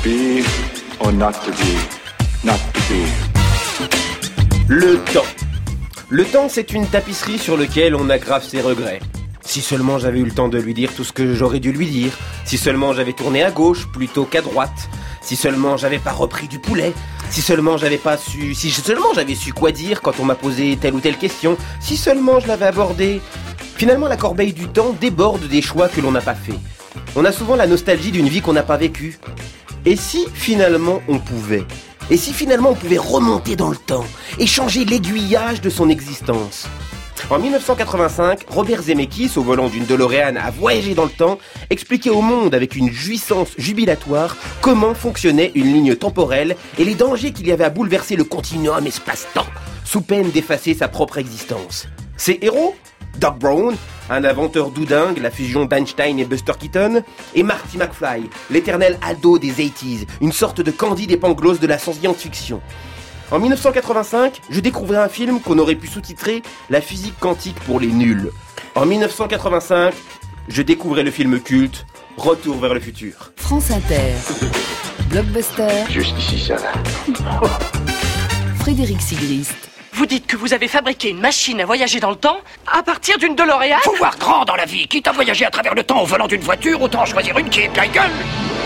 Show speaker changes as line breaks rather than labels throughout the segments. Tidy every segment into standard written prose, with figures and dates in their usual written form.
be or not to be, not to be.
Le temps. Le temps, c'est une tapisserie sur laquelle on aggrave ses regrets. Si seulement j'avais eu le temps de lui dire tout ce que j'aurais dû lui dire. Si seulement j'avais tourné à gauche plutôt qu'à droite. Si seulement j'avais pas repris du poulet. Si seulement j'avais su quoi dire quand on m'a posé telle ou telle question. Si seulement je l'avais abordé. Finalement, la corbeille du temps déborde des choix que l'on n'a pas faits. On a souvent la nostalgie d'une vie qu'on n'a pas vécue. Et si finalement on pouvait ? Et si finalement on pouvait remonter dans le temps et changer l'aiguillage de son existence ? En 1985, Robert Zemeckis, au volant d'une DeLorean à voyager dans le temps, expliquait au monde avec une jouissance jubilatoire comment fonctionnait une ligne temporelle et les dangers qu'il y avait à bouleverser le continuum espace-temps, sous peine d'effacer sa propre existence. Ses héros ? Doc Brown, un inventeur doudingue, la fusion d'Einstein et Buster Keaton, et Marty McFly, l'éternel ado des 80s, une sorte de Candide et Pangloss de la science-fiction. En 1985, je découvrais un film qu'on aurait pu sous-titrer « La physique quantique pour les nuls ». En 1985, je découvrais le film culte « Retour vers le futur ».
France Inter, Blockbuster,
Jusqu'ici, ça va.
Frédéric Sigrist.
Vous dites que vous avez fabriqué une machine à voyager dans le temps à partir d'une DeLorean ?
Faut voir grand dans la vie. Quitte à voyager à travers le temps au volant d'une voiture, autant en choisir une qui est plein gueule.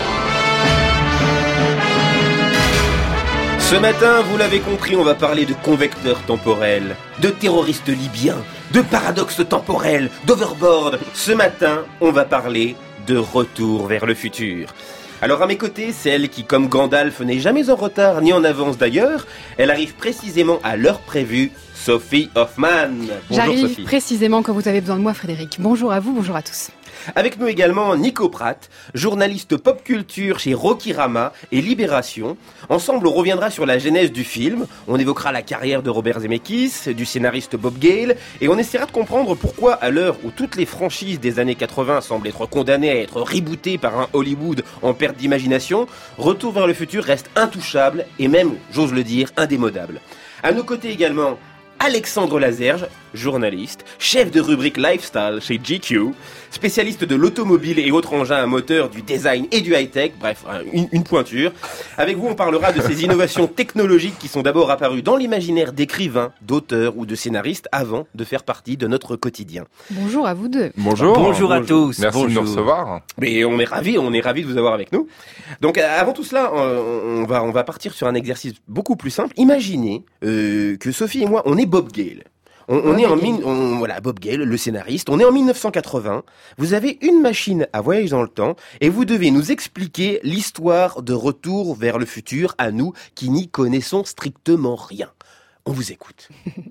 Ce matin, vous l'avez compris, on va parler de convecteurs temporels, de terroristes libyens, de paradoxes temporels, d'overboard. Ce matin, on va parler de retour vers le futur. Alors à mes côtés, celle qui, comme Gandalf, n'est jamais en retard ni en avance d'ailleurs, elle arrive précisément à l'heure prévue, Sophie Hoffman. Bonjour
J'arrive
Sophie.
précisément quand vous avez besoin de moi, Frédéric. Bonjour à vous, bonjour à tous.
Avec nous également Nico Pratt, journaliste pop culture chez Rokirama et Libération. Ensemble, on reviendra sur la genèse du film, on évoquera la carrière de Robert Zemeckis, du scénariste Bob Gale, et on essaiera de comprendre pourquoi, à l'heure où toutes les franchises des années 80 semblent être condamnées à être rebootées par un Hollywood en perte d'imagination, Retour vers le futur reste intouchable et même, j'ose le dire, indémodable. À nos côtés également, Alexandre Lazerge, journaliste, chef de rubrique Lifestyle chez GQ, spécialiste de l'automobile et autres engins à moteur, du design et du high-tech, bref, une pointure. Avec vous, on parlera de ces innovations technologiques qui sont d'abord apparues dans l'imaginaire d'écrivains, d'auteurs ou de scénaristes avant de faire partie de notre quotidien.
Bonjour à vous deux.
Bonjour
à tous.
Merci de nous recevoir.
Mais on est ravis de vous avoir avec nous. Donc avant tout cela, on va partir sur un exercice beaucoup plus simple. Imaginez que Sophie et moi, on est Bob Gale. Voilà, Bob Gale, le scénariste. On est en 1980. Vous avez une machine à voyager dans le temps et vous devez nous expliquer l'histoire de Retour vers le futur à nous qui n'y connaissons strictement rien. On vous écoute.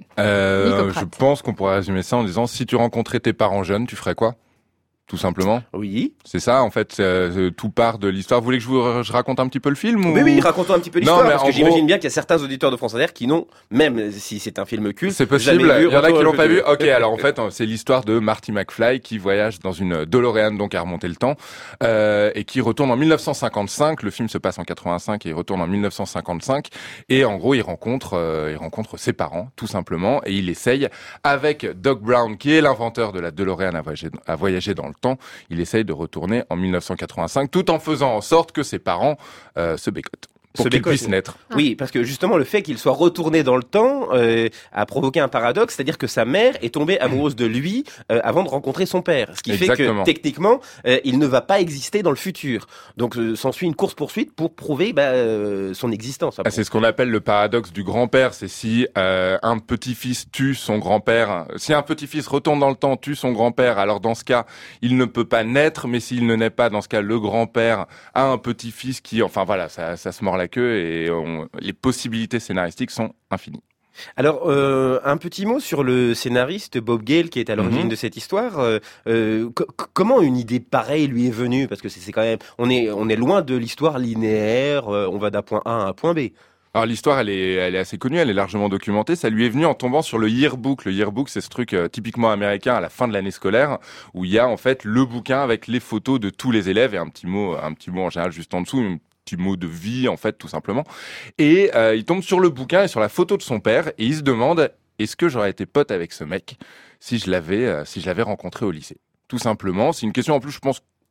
Je pense qu'on pourrait résumer ça en disant si tu rencontrais tes parents jeunes, tu ferais quoi ? Tout simplement.
Oui.
C'est ça, en fait, tout part de l'histoire. Vous voulez que je raconte un petit peu le film ou...
Oui, racontons un petit peu l'histoire, parce que j'imagine
gros...
bien qu'il y a certains auditeurs de France Inter qui n'ont, même si c'est un film culte,
c'est possible,
jamais vu.
Il y en a qui l'ont pas vu. Ok, alors en fait, c'est l'histoire de Marty McFly qui voyage dans une DeLorean, donc à remonter le temps, et qui retourne en 1955. Le film se passe en 85 et il retourne en 1955. Et en gros, il rencontre ses parents, tout simplement, et il essaye, avec Doc Brown, qui est l'inventeur de la DeLorean à voyager dans le temps, il essaye de retourner en 1985 tout en faisant en sorte que ses parents se bécotent. Pour qu'il puisse naître.
Oui, parce que justement, le fait qu'il soit retourné dans le temps a provoqué un paradoxe, c'est-à-dire que sa mère est tombée amoureuse de lui avant de rencontrer son père. Ce qui fait que, techniquement, il ne va pas exister dans le futur. Donc, s'ensuit une course-poursuite pour prouver son existence.
C'est ce qu'on appelle le paradoxe du grand-père. C'est si un petit-fils tue son grand-père. Si un petit-fils retourne dans le temps, tue son grand-père, alors dans ce cas, il ne peut pas naître. Mais s'il ne naît pas, dans ce cas, le grand-père a un petit-fils qui... Enfin, voilà, ça se mord la queue et les possibilités scénaristiques sont infinies.
Alors, un petit mot sur le scénariste Bob Gale qui est à l'origine de cette histoire. Comment une idée pareille lui est venue ? Parce que c'est quand même, on est loin de l'histoire linéaire. On va d'un point A à un point B.
Alors l'histoire, elle est assez connue, elle est largement documentée. Ça lui est venu en tombant sur le yearbook. Le yearbook, c'est ce truc typiquement américain à la fin de l'année scolaire, où il y a en fait le bouquin avec les photos de tous les élèves et un petit mot en général juste en dessous. Petit mot de vie, en fait, tout simplement. Et il tombe sur le bouquin et sur la photo de son père, et il se demande, est-ce que j'aurais été pote avec ce mec si je l'avais rencontré au lycée ? Tout simplement, c'est une question en plus, je pense,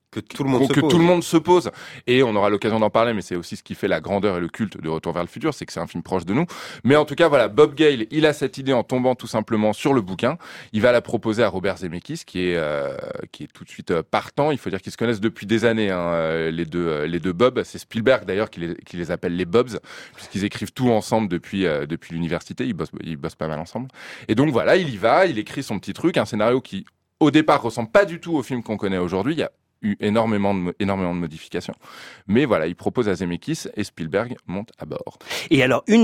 que tout le monde se
que
pose.
tout le monde se pose. Et on aura l'occasion d'en parler, mais c'est aussi ce qui fait la grandeur et le culte de Retour vers le futur, c'est que c'est un film proche de nous. Mais en tout cas, voilà, Bob Gale, il a cette idée en tombant tout simplement sur le bouquin. Il va la proposer à Robert Zemeckis, qui est tout de suite partant. Il faut dire qu'ils se connaissent depuis des années, les deux Bob. C'est Spielberg d'ailleurs qui les appelle les Bobs, puisqu'ils écrivent tout ensemble depuis l'université. Ils bossent pas mal ensemble. Et donc voilà, il y va, il écrit son petit truc, un scénario qui au départ ressemble pas du tout au film qu'on connaît aujourd'hui. Il y a eu énormément de modifications. Mais voilà, il propose à Zemeckis et Spielberg monte à bord.
Et alors, une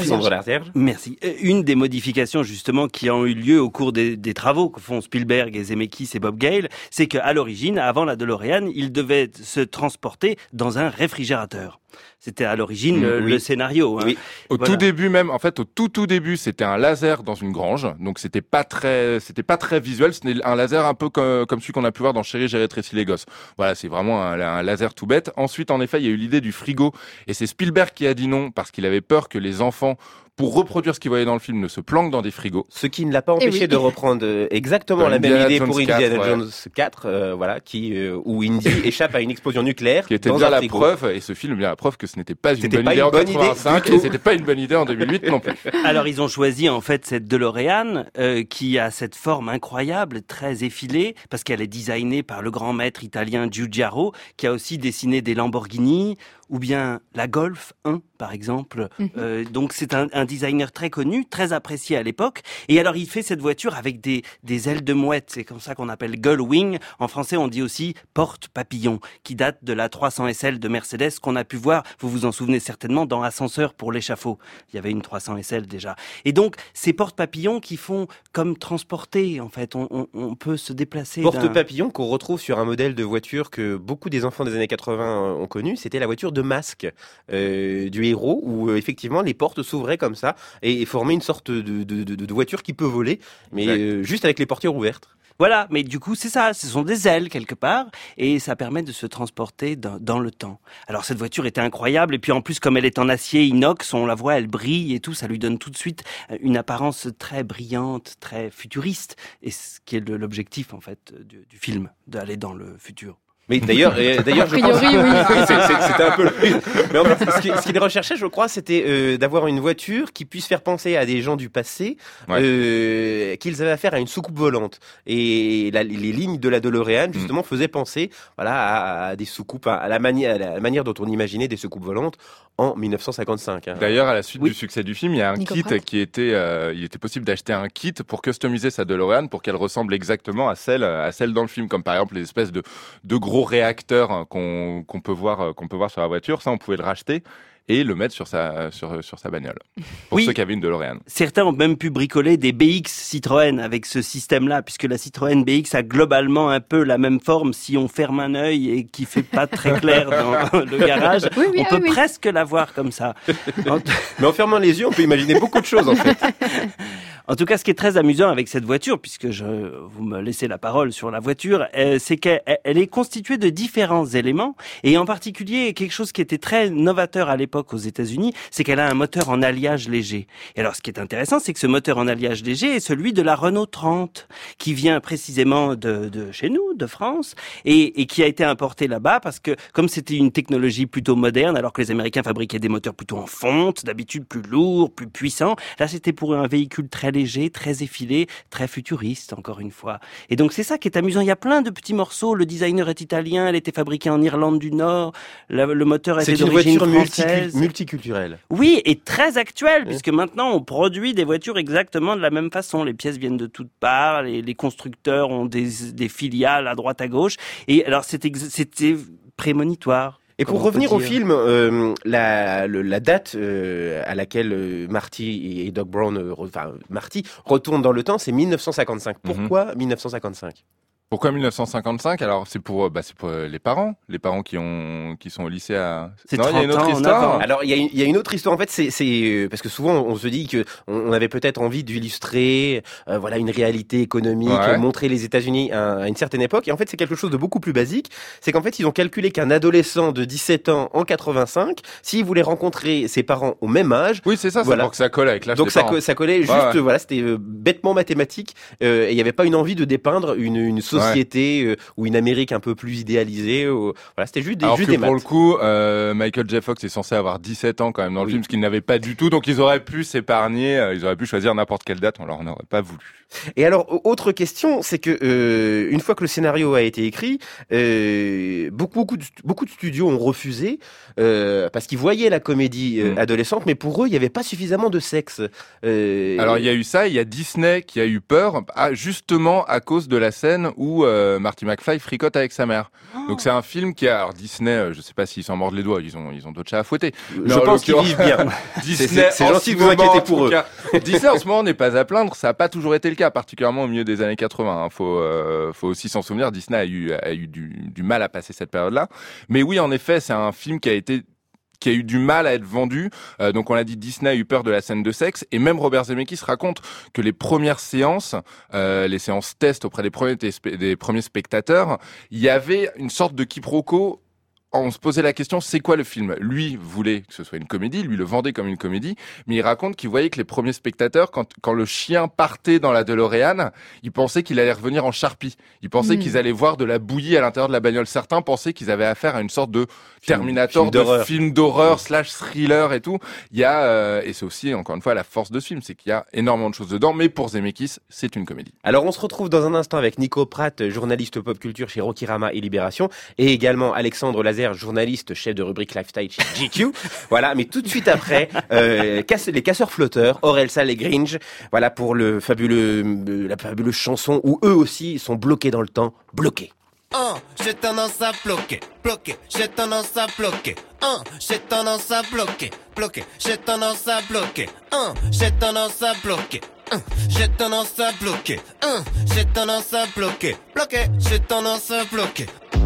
des modifications justement qui ont eu lieu au cours des travaux que font Spielberg et Zemeckis et Bob Gale, c'est qu'à l'origine, avant la DeLorean, ils devaient se transporter dans un réfrigérateur. C'était à l'origine le scénario. Hein.
Oui. Tout début même, en fait, au tout début, c'était un laser dans une grange, donc c'était pas très visuel. C'était un laser un peu comme celui qu'on a pu voir dans Chérie, j'ai rétréci les gosses. Voilà, c'est vraiment un laser tout bête. Ensuite, en effet, il y a eu l'idée du frigo, et c'est Spielberg qui a dit non parce qu'il avait peur que les enfants, pour reproduire ce qu'ils voyaient dans le film, ne se planquent dans des frigos.
Ce qui ne l'a pas empêché de reprendre exactement la même idée pour Indiana Jones 4, où Indy échappe à une explosion nucléaire.
Qui était bien la preuve, et ce film est bien la preuve que ce n'était pas une bonne idée en 85, et c'était pas une bonne idée en 2008 non plus.
Alors ils ont choisi en fait cette DeLorean qui a cette forme incroyable, très effilée, parce qu'elle est designée par le grand maître italien Giugiaro, qui a aussi dessiné des Lamborghini, ou bien la Golf 1 par exemple. Donc c'est un designer très connu, très apprécié à l'époque. Et alors il fait cette voiture avec des ailes de mouette, c'est comme ça qu'on appelle Gull Wing. En français on dit aussi porte-papillon, qui date de la 300 SL de Mercedes qu'on a pu voir, vous vous en souvenez certainement, dans Ascenseur pour l'échafaud. Il y avait une 300 SL déjà. Et donc ces porte-papillons qui font comme transporter, en fait, on peut se déplacer.
Porte-papillon qu'on retrouve sur un modèle de voiture que beaucoup des enfants des années 80 ont connu, c'était la voiture de Masque du héros, où effectivement les portes s'ouvraient comme ça et formaient une sorte de voiture qui peut voler, mais juste avec les portières ouvertes.
Voilà, mais du coup, c'est ça, ce sont des ailes quelque part, et ça permet de se transporter dans le temps. Alors cette voiture était incroyable, et puis en plus, comme elle est en acier inox, on la voit, elle brille et tout, ça lui donne tout de suite une apparence très brillante, très futuriste, et ce qui est l'objectif en fait du film, d'aller dans le futur.
Mais d'ailleurs, je pense que c'était un peu le but. Mais en fait, ce qu'il recherchait, je crois, c'était d'avoir une voiture qui puisse faire penser à des gens du passé, qu'ils avaient affaire à une soucoupe volante. Et les lignes de la DeLorean, justement, faisaient penser, à des soucoupes, à la manière dont on imaginait des soucoupes volantes en 1955. Hein.
D'ailleurs, à la suite du succès du film, il y a un kit qui était, il était possible d'acheter un kit pour customiser sa DeLorean pour qu'elle ressemble exactement à celle dans le film, comme par exemple les espèces de gros réacteurs qu'on peut voir sur la voiture. Ça, on pouvait le racheter et le mettre sur sa bagnole. Pour ceux qui avaient une DeLorean.
Certains ont même pu bricoler des BX Citroën avec ce système-là, puisque la Citroën BX a globalement un peu la même forme si on ferme un œil et qui fait pas très clair dans le garage. On peut presque la voir comme ça.
Mais en fermant les yeux, on peut imaginer beaucoup de choses en fait.
En tout cas, ce qui est très amusant avec cette voiture, puisque vous me laissez la parole sur la voiture, c'est qu'elle est constituée de différents éléments, et en particulier quelque chose qui était très novateur à l'époque aux États-Unis, c'est qu'elle a un moteur en alliage léger. Et alors, ce qui est intéressant, c'est que ce moteur en alliage léger est celui de la Renault 30, qui vient précisément de chez nous, de France, et qui a été importé là-bas parce que comme c'était une technologie plutôt moderne, alors que les Américains fabriquaient des moteurs plutôt en fonte, d'habitude plus lourds, plus puissants, là c'était pour un véhicule très léger, très effilé, très futuriste, encore une fois. Et donc c'est ça qui est amusant. Il y a plein de petits morceaux. Le designer est italien, elle était fabriquée en Irlande du Nord. Le moteur était d'origine française.
C'est une voiture multiculturelle.
Oui, et très actuelle, puisque maintenant on produit des voitures exactement de la même façon. Les pièces viennent de toutes parts, les constructeurs ont des filiales à droite à gauche. Et alors c'était prémonitoire.
Et pour revenir au film, la date à laquelle Marty et Doc Brown, Marty retourne dans le temps, c'est 1955. Pourquoi 1955 ?
Pourquoi 1955 ? Alors c'est pour les parents qui sont au lycée à.
C'est
non, il y a une autre histoire.
Alors il y a une autre histoire en fait, c'est parce que souvent on se dit que on avait peut-être envie d'illustrer une réalité économique, montrer les États-Unis à une certaine époque, et en fait c'est quelque chose de beaucoup plus basique, c'est qu'en fait ils ont calculé qu'un adolescent de 17 ans en 85, s'il voulait rencontrer ses parents au même âge,
oui c'est ça, c'est pour que ça colle avec l'âge des parents.
Donc ça collait juste, c'était bêtement mathématique, et il n'y avait pas une envie de dépeindre une société société ou une Amérique un peu plus idéalisée. Voilà, c'était juste des
Alors
jeux
que
des
pour
maths.
le coup, Michael J. Fox est censé avoir 17 ans quand même dans le film, ce qu'il n'avait pas du tout. Donc ils auraient pu s'épargner, ils auraient pu choisir n'importe quelle date, on leur en aurait pas voulu.
Et alors, autre question, c'est que une fois que le scénario a été écrit, beaucoup de studios ont refusé parce qu'ils voyaient la comédie adolescente, mais pour eux, il n'y avait pas suffisamment de sexe.
Alors il y a eu ça, il y a Disney qui a eu peur, justement à cause de la scène où Marty McFly fricote avec sa mère. Donc c'est un film qui a, alors Disney, je sais pas s'ils s'en mordent les doigts, ils ont d'autres chats à fouetter.
Je pense qu'ils vivent bien.
Disney,
c'est gentil de vous inquiéter pour eux.
Disney en ce moment n'est pas à plaindre, ça n'a pas toujours été le cas, particulièrement au milieu des années 80. Hein. Faut aussi s'en souvenir, Disney a eu du mal à passer cette période-là. Mais oui, en effet, c'est un film qui a eu du mal à être vendu. Donc on l'a dit, Disney a eu peur de la scène de sexe. Et même Robert Zemeckis raconte que les premières séances, les séances test auprès des premiers spectateurs, il y avait une sorte de quiproquo. On se posait la question, c'est quoi le film ? Lui voulait que ce soit une comédie, lui le vendait comme une comédie, mais il raconte qu'il voyait que les premiers spectateurs, quand le chien partait dans la DeLorean, ils pensaient qu'il allait revenir en Sharpie. Ils pensaient qu'ils allaient voir de la bouillie à l'intérieur de la bagnole. Certains pensaient qu'ils avaient affaire à une sorte de Terminator, de film d'horreur / thriller et tout. Il y a, et c'est aussi, encore une fois, la force de ce film, c'est qu'il y a énormément de choses dedans, mais pour Zemeckis, c'est une comédie.
Alors on se retrouve dans un instant avec Nico Pratt, journaliste pop culture chez Rokirama et Libération, et également Alexandre Lazer, journaliste, chef de rubrique lifestyle chez GQ. Voilà, mais tout de suite après, les casseurs flotteurs, Orelsan et Gringe. Voilà pour la fabuleuse chanson où eux aussi sont bloqués dans le temps, bloqués.
J'ai tendance à bloquer, j'ai tendance à bloquer. J'ai tendance à bloquer, j'ai tendance à bloquer. J'ai tendance à bloquer. J'ai tendance à bloquer. J'ai tendance à bloquer, j'ai tendance à bloquer.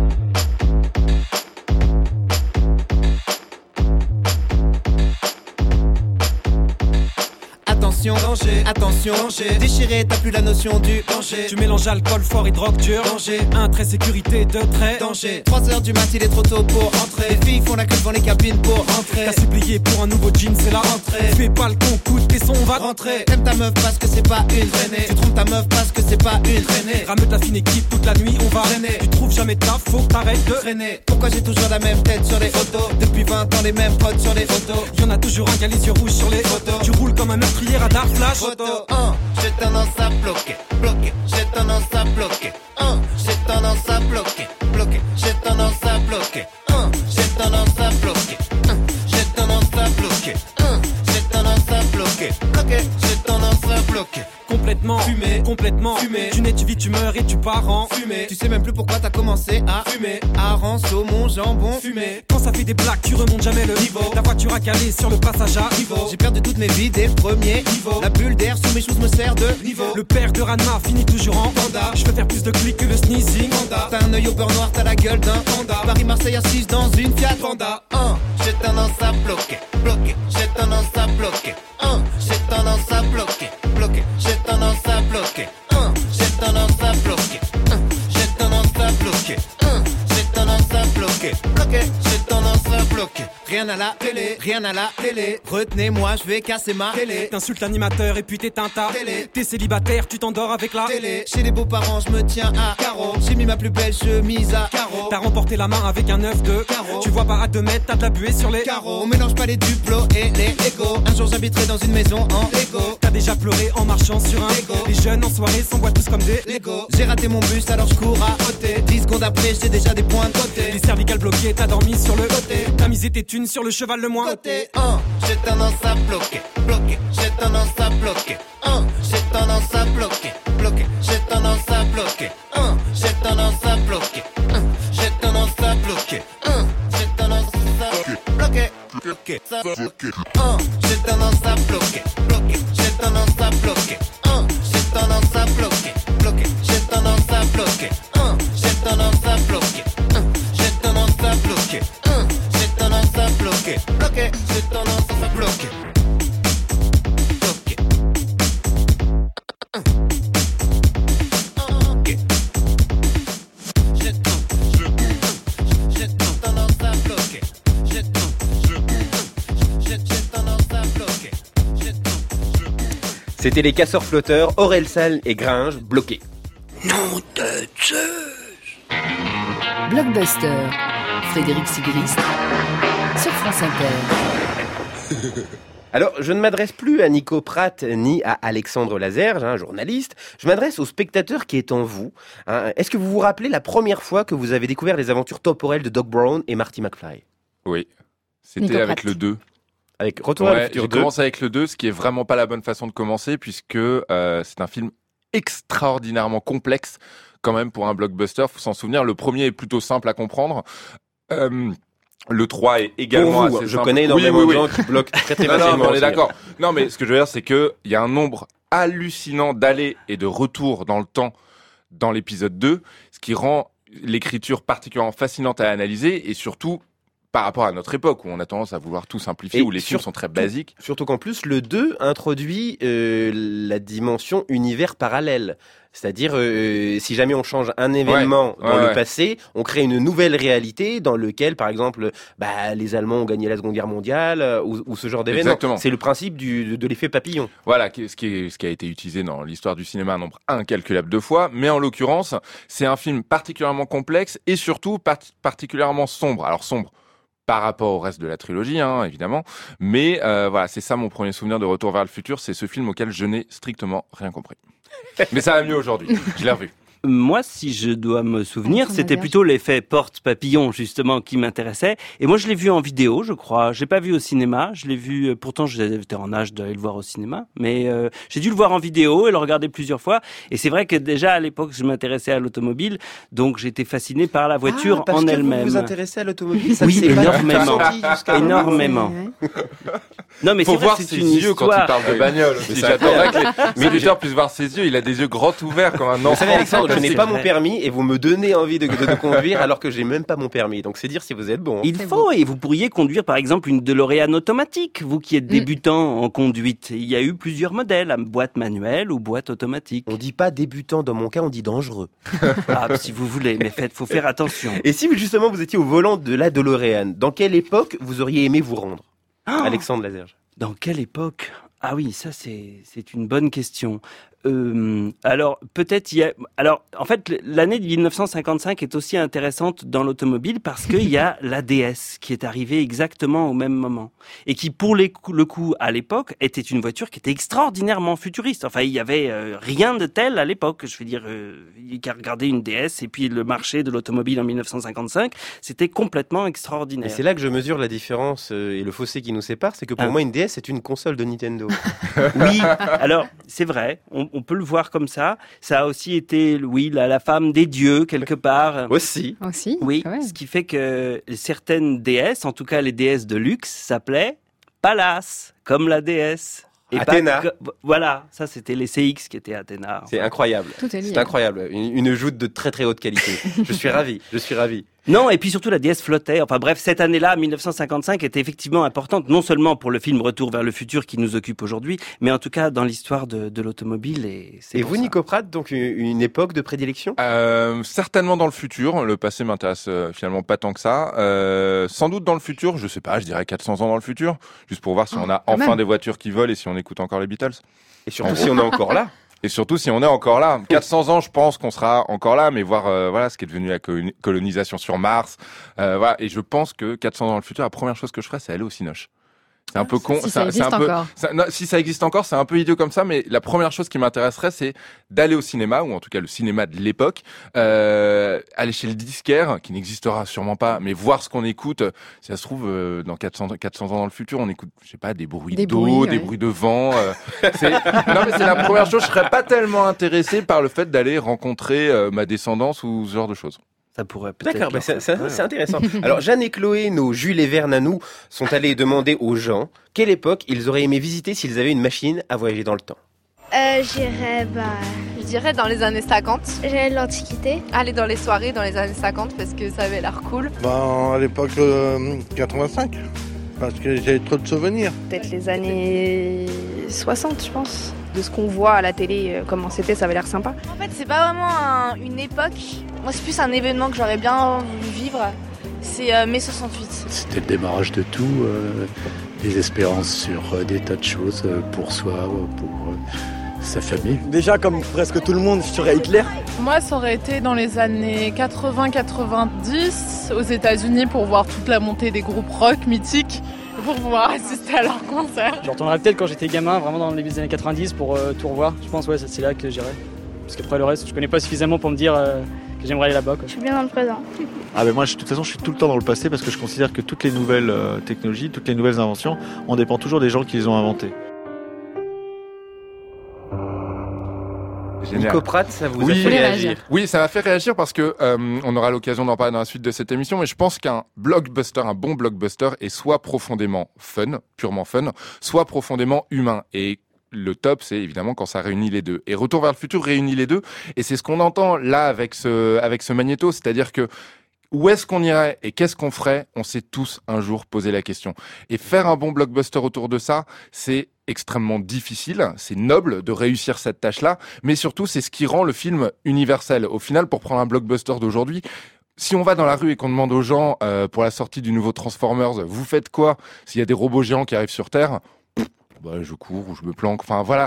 Attention, danger, attention, danger. Déchiré, t'as plus la notion du danger.
Tu mélanges alcool fort et drogue dure. Danger, un trait sécurité, deux traits.
Danger, 3h du mat, il est trop tôt pour entrer. Les filles font la queue devant les cabines pour entrer.
T'as supplié pour un nouveau jean, c'est la rentrée. Fais pas le con, coûte tes sons, on va rentrer.
T'aimes ta meuf parce que c'est pas une traînée. Tu trompes ta meuf parce que c'est pas une traînée.
Rameute la fine équipe toute la nuit, on va traîner. Tu trouves jamais de taf, faut que t'arrêtes de
traîner. Pourquoi j'ai toujours la même tête sur les photos? Depuis 20 ans, les mêmes potes sur les photos.
Y'en a toujours un qui a les yeux rouges sur les photos. Tu roules comme un meurtrier radar flash.
J'ai tendance à bloquer, j'ai tendance à bloquer. J'ai tendance à bloquer, j'ai tendance à bloquer. J'ai tendance à bloquer, j'ai tendance à bloquer. J'ai tendance à bloquer, j'ai tendance à bloquer.
Complètement fumé, complètement fumé. Tu nais, tu vis, tu meurs et tu pars en fumée.
Tu sais même plus pourquoi t'as commencé à fumer. Hareng, saumon, jambon,
fumé. Quand ça fait des blagues, tu remontes jamais le niveau. Ta voiture a calé sur le passage à niveau.
J'ai perdu toutes mes vies dès le premier niveau. La bulle d'air sous mes choses me sert de niveau.
Le père de Ranma finit toujours en panda. Je peux faire plus de clics que le sneezing panda.
T'as un œil au beurre noir, t'as la gueule d'un panda. Paris-Marseille assise dans une Fiat Panda. J'ai tendance à bloquer, j'ai tendance à bloquer. J'ai tendance à bloquer, j'ai tendance à bloquer. J'ai tendance à bloquer, j'ai tendance à bloquer. J'ai tendance à bloquer, j'ai tendance à bloquer. Rien à la télé, rien à la télé. Retenez-moi, je vais casser ma télé.
T'insultes l'animateur et puis t'éteins ta télé. T'es célibataire, tu t'endors avec la
télé. Chez les beaux-parents, je me tiens à carreau. J'ai mis ma plus belle chemise à carreau.
T'as remporté la main avec un œuf de carreau. Tu vois pas à 2 mètres, t'as de la buée sur les
carreaux. On mélange pas les duplos et les Lego. Un jour j'habiterai dans une maison en Lego.
T'as déjà pleuré en marchant sur un Lego. Les jeunes en soirée s'emboîtent tous comme des
Lego. J'ai raté mon bus alors je cours à côté. 10 secondes après j'ai déjà des points de côté.
Les cervicales bloquées, t'as dormi sur le côté. T'as misé tes thunes sur le cheval le moins
côté. J'ai tendance à bloquer, j'ai tendance à bloquer. J'ai tendance à bloquer, j'ai tendance à bloquer. J'ai tendance à bloquer, j'ai tendance à bloquer. J'ai tendance à bloquer, j'ai tendance à bloquer, j'ai tendance à bloquer. J'ai tendance à bloquer, j'ai tendance à bloquer. J'ai tendance à bloquer, j'ai tendance à bloquer. J'ai tendance à bloquer, j'ai tendance à bloquer.
C'était les casseurs flotteurs, Orelsan et Gringe, bloqués.
Nom de Zeus.
Blockbuster, Frédéric Sigrist, sur France Inter.
Alors, je ne m'adresse plus à Nico Pratt ni à Alexandre Lazerge, journaliste. Je m'adresse au spectateur qui est en vous. Est-ce que vous vous rappelez la première fois que vous avez découvert les aventures temporelles de Doc Brown et Marty McFly ?
Oui, c'était
Nico
avec
Pratt.
le 2.
Avec Retour vers le futur
j'ai
2.
commencé avec le 2, ce qui est vraiment pas la bonne façon de commencer, puisque c'est un film extraordinairement complexe, quand même, pour un blockbuster. Faut s'en souvenir, le premier est plutôt simple à comprendre. Le 3 est également
Pour vous,
assez
je
simple.
connais énormément de gens qui bloquent très très
Non,
facilement.
mais on est
aussi.
d'accord. Non, mais ce que je veux dire, c'est que il y a un nombre hallucinant d'allers et de retours dans le temps dans l'épisode 2, ce qui rend l'écriture particulièrement fascinante à analyser et surtout par rapport à notre époque où on a tendance à vouloir tout simplifier,
Et
où les films sont très basiques.
Surtout qu'en plus, le 2 introduit la dimension univers parallèle. C'est-à-dire, si jamais on change un événement dans le passé, on crée une nouvelle réalité dans lequel, par exemple, les Allemands ont gagné la Seconde Guerre mondiale ou ce genre d'événement.
Exactement.
C'est le principe de l'effet papillon.
Voilà, ce qui a été utilisé dans l'histoire du cinéma un nombre incalculable de fois, mais en l'occurrence, c'est un film particulièrement complexe et surtout particulièrement sombre. Alors sombre par rapport au reste de la trilogie, évidemment, mais voilà, c'est ça mon premier souvenir de Retour vers le futur, c'est ce film auquel je n'ai strictement rien compris. Mais ça va mieux aujourd'hui, je l'ai revu.
Moi, si je dois me souvenir,
Alexandre
c'était
Lazerge.
plutôt l'effet porte-papillon, justement, qui m'intéressait. Et moi, je l'ai vu en vidéo, je crois. J'ai pas vu au cinéma. Je l'ai vu, pourtant, j'étais en âge d'aller le voir au cinéma. Mais j'ai dû le voir en vidéo et le regarder plusieurs fois. Et c'est vrai que déjà, à l'époque, je m'intéressais à l'automobile. Donc, j'étais fasciné par la voiture
parce
en
que
elle-même.
Vous vous intéressez à l'automobile, ça
Oui,
c'est pas
énormément.
ressenti jusqu'à
Énormément. Non, mais
Faut
c'est vrai
voir
que c'est
ses
une
yeux
histoire.
quand il parle de bagnole.
Mais
Si
c'est
j'attendrais que les auditeurs puissent voir ses yeux, il a des yeux grands ouverts comme un enfant.
Vous savez, Alexandre, je n'ai
C'est
pas
vrai.
mon permis et vous me donnez envie de conduire alors que j'ai même pas mon permis. Donc c'est dire si vous êtes bon.
Il faut, et vous pourriez conduire par exemple une DeLorean automatique, vous qui êtes débutant en conduite. Il y a eu plusieurs modèles, boîte manuelle ou boîte automatique.
On dit pas débutant dans mon cas, on dit dangereux.
Ah, si vous voulez, mais faut faire attention.
Et si justement vous étiez au volant de la DeLorean, dans quelle époque vous auriez aimé vous rendre Alexandre Lazerge.
Dans quelle époque ? Ah oui, ça c'est une bonne question. Alors peut-être en fait l'année de 1955 est aussi intéressante dans l'automobile parce qu'il y a la DS qui est arrivée exactement au même moment et qui pour le coup à l'époque était une voiture qui était extraordinairement futuriste. Enfin il y avait rien de tel à l'époque. Je veux dire il y a regardé une DS et puis le marché de l'automobile en 1955 c'était complètement extraordinaire.
Et c'est là que je mesure la différence et le fossé qui nous sépare, c'est que pour moi une DS c'est une console de Nintendo.
Oui, alors c'est vrai, on peut le voir comme ça. Ça a aussi été, oui, la femme des dieux quelque part.
Aussi.
Oui,
quand même.
ce qui fait que certaines déesses, en tout cas les déesses de luxe, s'appelaient Pallas, comme la déesse. Et
Athéna.
Voilà, ça c'était les CX qui étaient Athéna.
C'est incroyable.
Tout est lié.
C'est incroyable. Une joute de très très haute qualité. Je suis ravi.
Non, et puis surtout la déesse flottait. Enfin bref, cette année-là, 1955, était effectivement importante, non seulement pour le film Retour vers le futur qui nous occupe aujourd'hui, mais en tout cas dans l'histoire de l'automobile. Et
vous, Nico Pratt, donc une époque de prédilection
Certainement dans le futur. Le passé m'intéresse finalement pas tant que ça. Sans doute dans le futur, je sais pas, je dirais 400 ans dans le futur, juste pour voir si on a enfin des voitures qui volent et si on écoute encore les Beatles.
Et surtout si on est encore là.
Et surtout si on est encore là. 400 ans, je pense qu'on sera encore là, mais voir voilà ce qui est devenu la colonisation sur Mars. Voilà. Et je pense que 400 ans dans le futur, la première chose que je ferais, c'est aller au Cinoche. C'est un peu con.
Si ça existe encore.
Si ça existe encore, c'est un peu idiot comme ça, mais la première chose qui m'intéresserait, c'est d'aller au cinéma, ou en tout cas le cinéma de l'époque, aller chez le disquaire, qui n'existera sûrement pas, mais voir ce qu'on écoute. Si ça se trouve, dans 400 ans dans le futur, on écoute, je sais pas, des bruits d'eau, des bruits de vent. Non, mais c'est la première chose. Je serais pas tellement intéressé par le fait d'aller rencontrer ma descendance ou ce genre de choses.
Ça pourrait peut-être.
D'accord, c'est intéressant. Alors, Jeanne et Chloé, nos Jules et Verne à nous, sont allés demander aux gens quelle époque ils auraient aimé visiter s'ils avaient une machine à voyager dans le temps.
Je dirais dans les années 50.
J'irais l'Antiquité.
Aller dans les soirées dans les années 50 parce que ça avait l'air cool.
À l'époque 85, parce que j'ai trop de souvenirs.
Peut-être les années 60, je pense. De ce qu'on voit à la télé, comment c'était, ça avait l'air sympa.
En fait, c'est pas vraiment une époque. Moi, c'est plus un événement que j'aurais bien voulu vivre. C'est mai 68.
C'était le démarrage de tout, des espérances sur des tas de choses pour soi, pour
Sa famille.
Déjà, comme presque tout le monde, je serais Hitler.
Moi, ça aurait été dans les années 80-90 aux États-Unis pour voir toute la montée des groupes rock mythiques, pour pouvoir assister à leurs concerts.
Je retournerais peut-être quand j'étais gamin, vraiment dans les années 90 pour tout revoir. Je pense, c'est là que j'irais. Parce qu'après le reste, je connais pas suffisamment pour me dire que j'aimerais aller là-bas.
Je suis bien dans le présent.
Ah ben moi, de toute façon, je suis tout le temps dans le passé parce que je considère que toutes les nouvelles technologies, toutes les nouvelles inventions, on dépend toujours des gens qui les ont inventées.
Nico Pratt, ça vous a fait réagir?
Oui, ça m'a fait réagir parce que on aura l'occasion d'en parler dans la suite de cette émission, mais je pense qu'un blockbuster, un bon blockbuster, est soit profondément fun, purement fun, soit profondément humain. Et le top, c'est évidemment quand ça réunit les deux. Et Retour vers le futur réunit les deux, et c'est ce qu'on entend là avec ce Magnéto, c'est-à-dire que où est-ce qu'on irait et qu'est-ce qu'on ferait? On s'est tous un jour posé la question. Et faire un bon blockbuster autour de ça, c'est extrêmement difficile, c'est noble de réussir cette tâche-là, mais surtout c'est ce qui rend le film universel. Au final, pour prendre un blockbuster d'aujourd'hui, si on va dans la rue et qu'on demande aux gens pour la sortie du nouveau Transformers, vous faites quoi s'il y a des robots géants qui arrivent sur Terre? Je cours ou je me planque. Enfin voilà,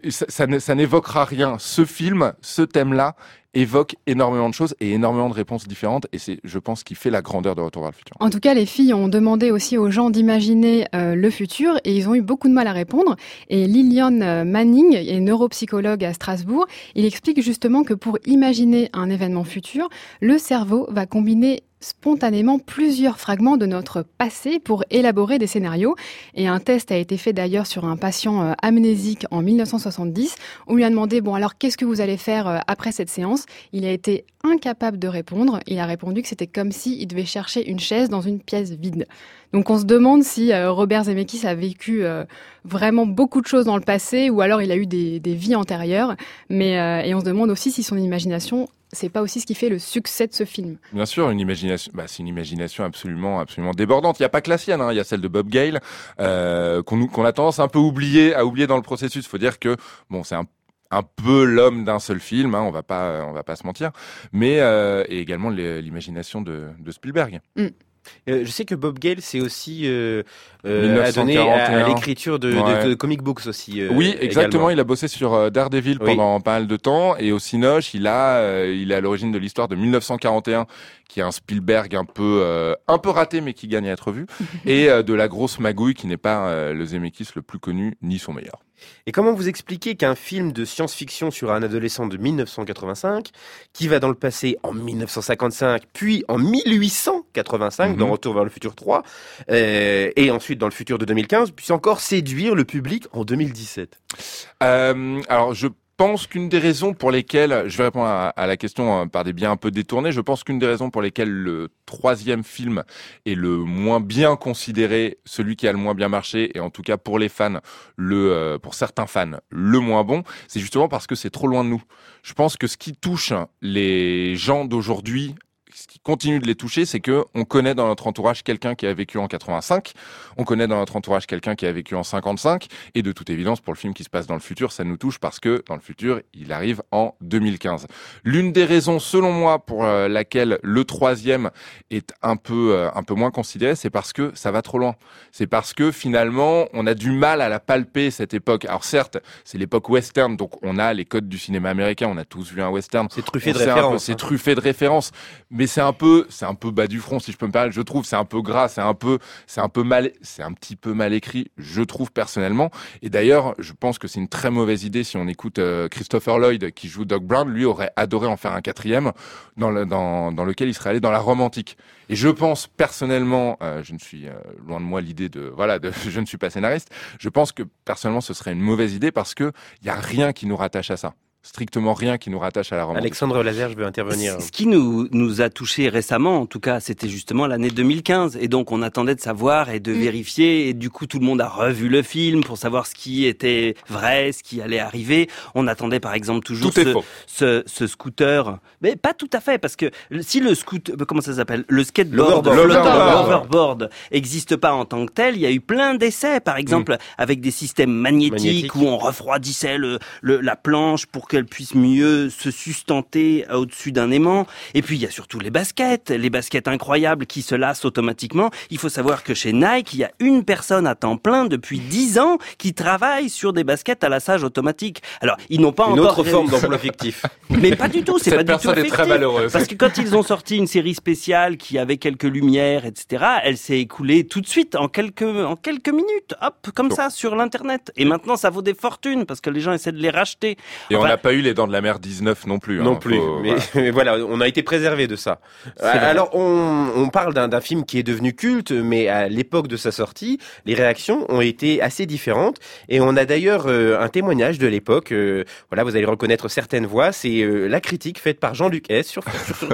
ça n'évoquera rien. Ce film, ce thème-là, évoque énormément de choses et énormément de réponses différentes. Et c'est, je pense, ce qui fait la grandeur de Retour vers le futur.
En tout cas, les filles ont demandé aussi aux gens d'imaginer le futur et ils ont eu beaucoup de mal à répondre. Et Lilian Manning est neuropsychologue à Strasbourg. Il explique justement que pour imaginer un événement futur, le cerveau va combiner spontanément plusieurs fragments de notre passé pour élaborer des scénarios. Et un test a été fait d'ailleurs sur un patient amnésique en 1970. On lui a demandé, alors qu'est-ce que vous allez faire après cette séance? Il a été incapable de répondre. Il a répondu que c'était comme s'il devait chercher une chaise dans une pièce vide. Donc on se demande si Robert Zemeckis a vécu vraiment beaucoup de choses dans le passé ou alors il a eu des vies antérieures. Et on se demande aussi si son imagination, c'est pas aussi ce qui fait le succès de ce film.
Bien sûr, une imagination, c'est une imagination absolument débordante. Il n'y a pas que la sienne, il y a celle de Bob Gale qu'on a tendance un peu à oublier dans le processus. Il faut dire que c'est un peu l'homme d'un seul film, on va pas se mentir, mais et également l'imagination de Spielberg.
Je sais que Bob Gale s'est aussi adonné à l'écriture de comic books aussi.
Oui, exactement.
Également.
Il a bossé sur Daredevil pendant pas mal de temps, et au Cinoche, il est à l'origine de l'histoire de 1941, qui est un Spielberg un peu raté, mais qui gagne à être vu, et de La Grosse Magouille, qui n'est pas le Zemeckis le plus connu ni son meilleur.
Et comment vous expliquez qu'un film de science-fiction sur un adolescent de 1985, qui va dans le passé en 1955, puis en 1885, dans Retour vers le futur 3, et ensuite dans le futur de 2015, puisse encore séduire le public en 2017?
Alors, je pense qu'une des raisons pour lesquelles, je vais répondre à la question par des biais un peu détournés, je pense qu'une des raisons pour lesquelles le troisième film est le moins bien considéré, celui qui a le moins bien marché, et en tout cas pour les fans, pour certains fans, le moins bon, c'est justement parce que c'est trop loin de nous. Je pense que ce qui touche les gens d'aujourd'hui, ce qui continue de les toucher, c'est que on connaît dans notre entourage quelqu'un qui a vécu en 85, on connaît dans notre entourage quelqu'un qui a vécu en 55, et de toute évidence, pour le film qui se passe dans le futur, ça nous touche parce que dans le futur, il arrive en 2015. L'une des raisons, selon moi, pour laquelle le troisième est un peu moins considéré, c'est parce que ça va trop loin. C'est parce que finalement, on a du mal à la palper, cette époque. Alors certes, c'est l'époque western, donc on a les codes du cinéma américain, on a tous vu un western.
C'est truffé de références.
C'est truffé de références. Mais c'est un peu bas du front, si je peux me permettre. Je trouve, c'est un peu gras, c'est un petit peu mal écrit, je trouve personnellement. Et d'ailleurs, je pense que c'est une très mauvaise idée si on écoute Christopher Lloyd qui joue Doc Brown. Lui aurait adoré en faire un quatrième dans lequel il serait allé dans la romantique. Et je pense personnellement, je ne suis loin de moi l'idée je ne suis pas scénariste. Je pense que personnellement, ce serait une mauvaise idée parce que il y a rien qui nous rattache à ça. Strictement rien qui nous rattache à la romantique.
Alexandre Lazer, je veux intervenir.
Ce qui nous a touché récemment, en tout cas, c'était justement l'année 2015. Et donc, on attendait de savoir et de vérifier. Et du coup, tout le monde a revu le film pour savoir ce qui était vrai, ce qui allait arriver. On attendait, par exemple, toujours ce scooter. Mais pas tout à fait, parce que si le scooter, comment ça s'appelle? Le skateboard, l'hoverboard existe pas en tant que tel. Il y a eu plein d'essais, par exemple, avec des systèmes magnétiques où on refroidissait la planche pour qu'elle puisse mieux se sustenter au-dessus d'un aimant. Et puis il y a surtout les baskets incroyables qui se lassent automatiquement. Il faut savoir que chez Nike, il y a une personne à temps plein depuis 10 ans qui travaille sur des baskets à lassage automatique. Alors, ils n'ont pas
une
encore
autre forme d'emploi fictif.
Mais pas du tout, c'est pas du tout
Cette personne est très malheureuse.
Parce que quand ils ont sorti une série spéciale qui avait quelques lumières, etc., elle s'est écoulée tout de suite en quelques minutes, hop, comme ça, sur l'internet. Et maintenant, ça vaut des fortunes parce que les gens essaient de les racheter.
Et on n'a pas eu les Dents de la Mer 19 non plus.
Non plus. Mais voilà, on a été préservé de ça. Alors, on parle d'un film qui est devenu culte, mais à l'époque de sa sortie, les réactions ont été assez différentes. Et on a d'ailleurs un témoignage de l'époque. Voilà, vous allez reconnaître certaines voix. C'est la critique faite par Jean-Luc S. sur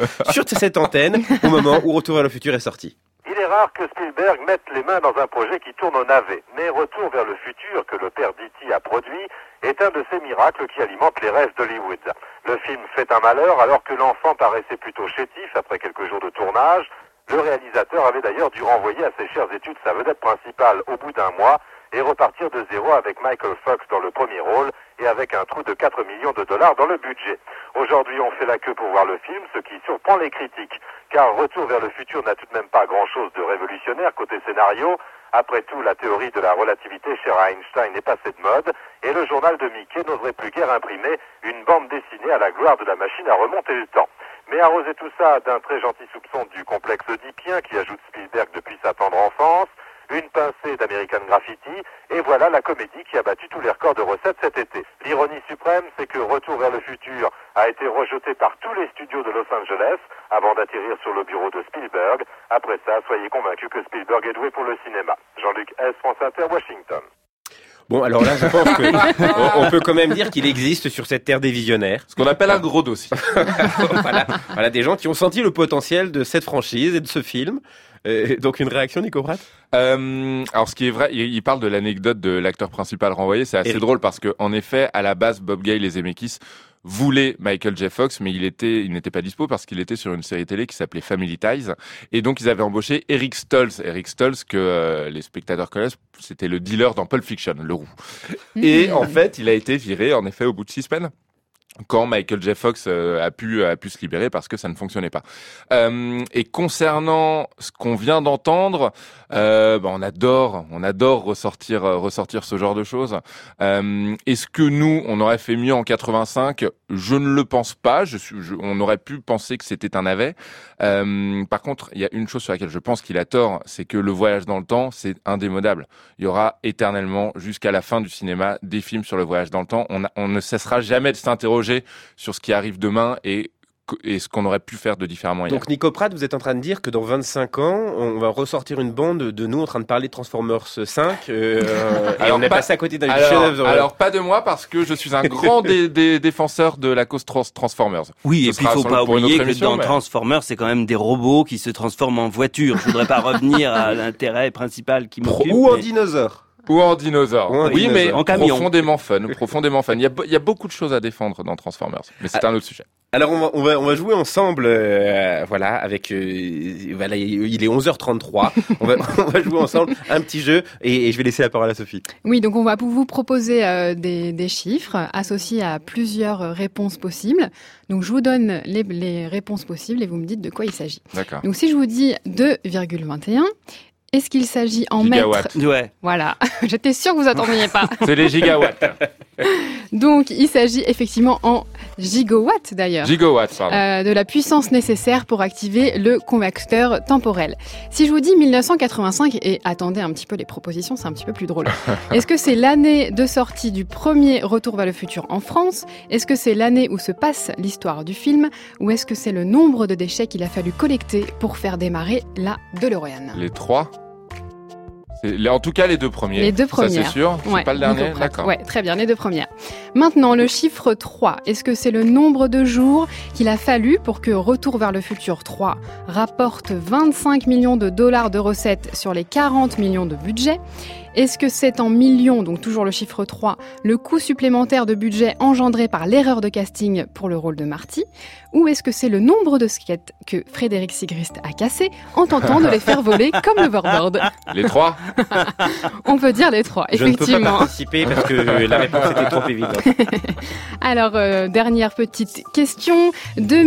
cette antenne au moment où Retour vers le futur est sorti.
Il est rare que Spielberg mette les mains dans un projet qui tourne au navet. Mais Retour vers le futur, que le père d'E.T. a produit, est un de ces miracles qui alimentent les rêves d'Hollywood. Le film fait un malheur alors que l'enfant paraissait plutôt chétif après quelques jours de tournage. Le réalisateur avait d'ailleurs dû renvoyer à ses chères études sa vedette principale au bout d'un mois et repartir de zéro avec Michael Fox dans le premier rôle et avec un trou de 4 millions de dollars dans le budget. Aujourd'hui, on fait la queue pour voir le film, ce qui surprend les critiques, car Retour vers le futur n'a tout de même pas grand-chose de révolutionnaire côté scénario. Après tout, la théorie de la relativité chère à Einstein est passée de mode, et le journal de Mickey n'oserait plus guère imprimer une bande dessinée à la gloire de la machine à remonter le temps. Mais arroser tout ça d'un très gentil soupçon du complexe oedipien qui ajoute Spielberg depuis sa tendre enfance, une pincée d'American Graffiti, et voilà la comédie qui a battu tous les records de recettes cet été. L'ironie suprême, c'est que Retour vers le futur a été rejeté par tous les studios de Los Angeles avant d'atterrir sur le bureau de Spielberg. Après ça, soyez convaincus que Spielberg est doué pour le cinéma. Jean-Luc S., France Inter, Washington.
Bon, alors là, je pense qu'on peut quand même dire qu'il existe sur cette terre des visionnaires.
Ce qu'on appelle un gros dossier.
Voilà, des gens qui ont senti le potentiel de cette franchise et de ce film. Donc une réaction, Nico Pratt?
Alors ce qui est vrai, il parle de l'anecdote de l'acteur principal renvoyé, c'est assez drôle parce que en effet, à la base, Bob Gale et Zemeckis voulaient Michael J. Fox, mais il n'était pas dispo parce qu'il était sur une série télé qui s'appelait Family Ties, et donc ils avaient embauché Eric Stoltz que les spectateurs connaissent, c'était le dealer dans Pulp Fiction, le roux. Et en fait, il a été viré en effet au bout de 6 semaines. Quand Michael J. Fox a pu se libérer parce que ça ne fonctionnait pas. Et concernant ce qu'on vient d'entendre, on adore ressortir ce genre de choses. Est-ce que nous, on aurait fait mieux en 85? Je ne le pense pas. On aurait pu penser que c'était un navet. Par contre, il y a une chose sur laquelle je pense qu'il a tort, c'est que le voyage dans le temps, c'est indémodable. Il y aura éternellement, jusqu'à la fin du cinéma, des films sur le voyage dans le temps. On ne cessera jamais de s'interroger sur ce qui arrive demain et ce qu'on aurait pu faire de différemment hier.
Donc Nico Pratt, vous êtes en train de dire que dans 25 ans, on va ressortir une bande de nous en train de parler de Transformers 5 et on est passé à côté d'un chef-d'œuvre.
Alors pas de moi parce que je suis un grand défenseur de la cause Transformers.
Oui, et puis il faut pas oublier que dans Transformers, c'est quand même des robots qui se transforment en voitures. Je voudrais pas revenir à l'intérêt principal qui m'occupe.
Ou en dinosaure.
Ou en dinosaure. Oui, mais
en camion.
Profondément fun. Il y a beaucoup de choses à défendre dans Transformers, mais c'est un autre sujet.
Alors on va jouer ensemble, avec il est 11h33. on va jouer ensemble un petit jeu et je vais laisser la parole à Sophie.
Oui, donc on va vous proposer des chiffres associés à plusieurs réponses possibles. Donc je vous donne les réponses possibles et vous me dites de quoi il s'agit.
D'accord.
Donc si je vous dis 2,21. Est-ce qu'il s'agit en
gigawatts.
mètres? Ouais. Voilà. J'étais sûre que vous attendiez pas.
C'est les gigawatts.
Donc, il s'agit effectivement en gigawatts d'ailleurs.
Gigawatts, pardon.
De la puissance nécessaire pour activer le convecteur temporel. Si je vous dis 1985, et attendez un petit peu les propositions, c'est un petit peu plus drôle. Est-ce que c'est l'année de sortie du premier Retour vers le futur en France? Est-ce que c'est l'année où se passe l'histoire du film? Ou est-ce que c'est le nombre de déchets qu'il a fallu collecter pour faire démarrer la DeLorean?
Les trois? En tout cas, les deux premiers.
Les deux premières.
Ça, c'est sûr.
Ouais,
c'est pas le dernier. D'accord.
Ouais, très bien, les deux premières. Maintenant, le chiffre 3. Est-ce que c'est le nombre de jours qu'il a fallu pour que Retour vers le futur 3 rapporte 25 millions de dollars de recettes sur les 40 millions de budget? Est-ce que c'est en millions, donc toujours le chiffre 3, le coût supplémentaire de budget engendré par l'erreur de casting pour le rôle de Marty? Ou est-ce que c'est le nombre de skates que Frédéric Sigrist a cassé en tentant de les faire voler comme l'overboard?
Les trois.
On peut dire les 3, effectivement.
Je ne peux pas participer parce que la réponse était trop évidente.
Alors, dernière petite question. 2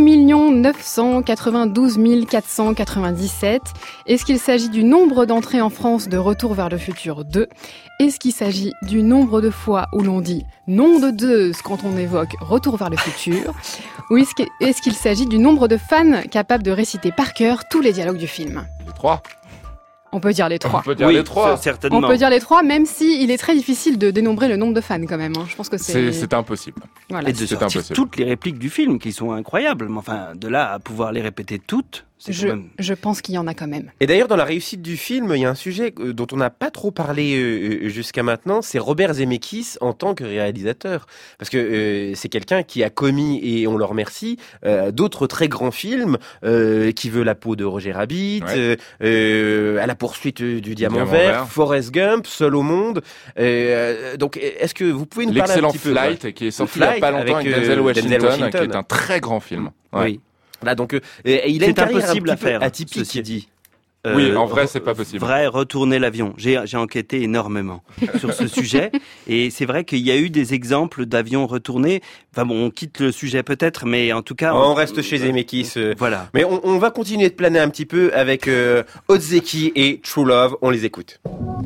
992 497. Est-ce qu'il s'agit du nombre d'entrées en France de Retour vers le futur 2 ? Est-ce qu'il s'agit du nombre de fois où l'on dit nom de Zeus quand on évoque Retour vers le futur ? Ou est-ce qu'il s'agit du nombre de fans capables de réciter par cœur tous les dialogues du film ?
Les 3.
On peut dire les 3.
On peut dire les 3.
Certainement.
On peut dire les 3, même si il est très difficile de dénombrer le nombre de fans quand même. Je pense que
c'est impossible.
Voilà.
Et de sortir toutes les répliques du film qui sont incroyables. Mais enfin, de là à pouvoir les répéter toutes,
je pense qu'il y en a quand même.
Et d'ailleurs, dans la réussite du film, il y a un sujet dont on n'a pas trop parlé jusqu'à maintenant, c'est Robert Zemeckis en tant que réalisateur. Parce que c'est quelqu'un qui a commis, et on le remercie, d'autres très grands films, Qui veut la peau de Roger Rabbit, À la poursuite du Diamant Vert, Forrest Gump, Seul au monde. Donc, est-ce que vous pouvez nous parler un petit peu ?
L'excellent Flight, qui est sorti il n'y a pas longtemps avec Denzel Washington, qui est un très grand film.
Ouais. Oui.
Là, donc, il a une carrière
impossible
un
à faire,
atypique.
ceci dit.
Oui, en vrai, c'est pas possible.
Retourner l'avion. J'ai enquêté énormément sur ce sujet. Et c'est vrai qu'il y a eu des exemples d'avions retournés. Enfin bon, on quitte le sujet peut-être, mais en tout cas...
On reste chez Zemeckis.
Voilà.
Mais on va continuer de planer un petit peu avec Ozeki et True Love. On les écoute.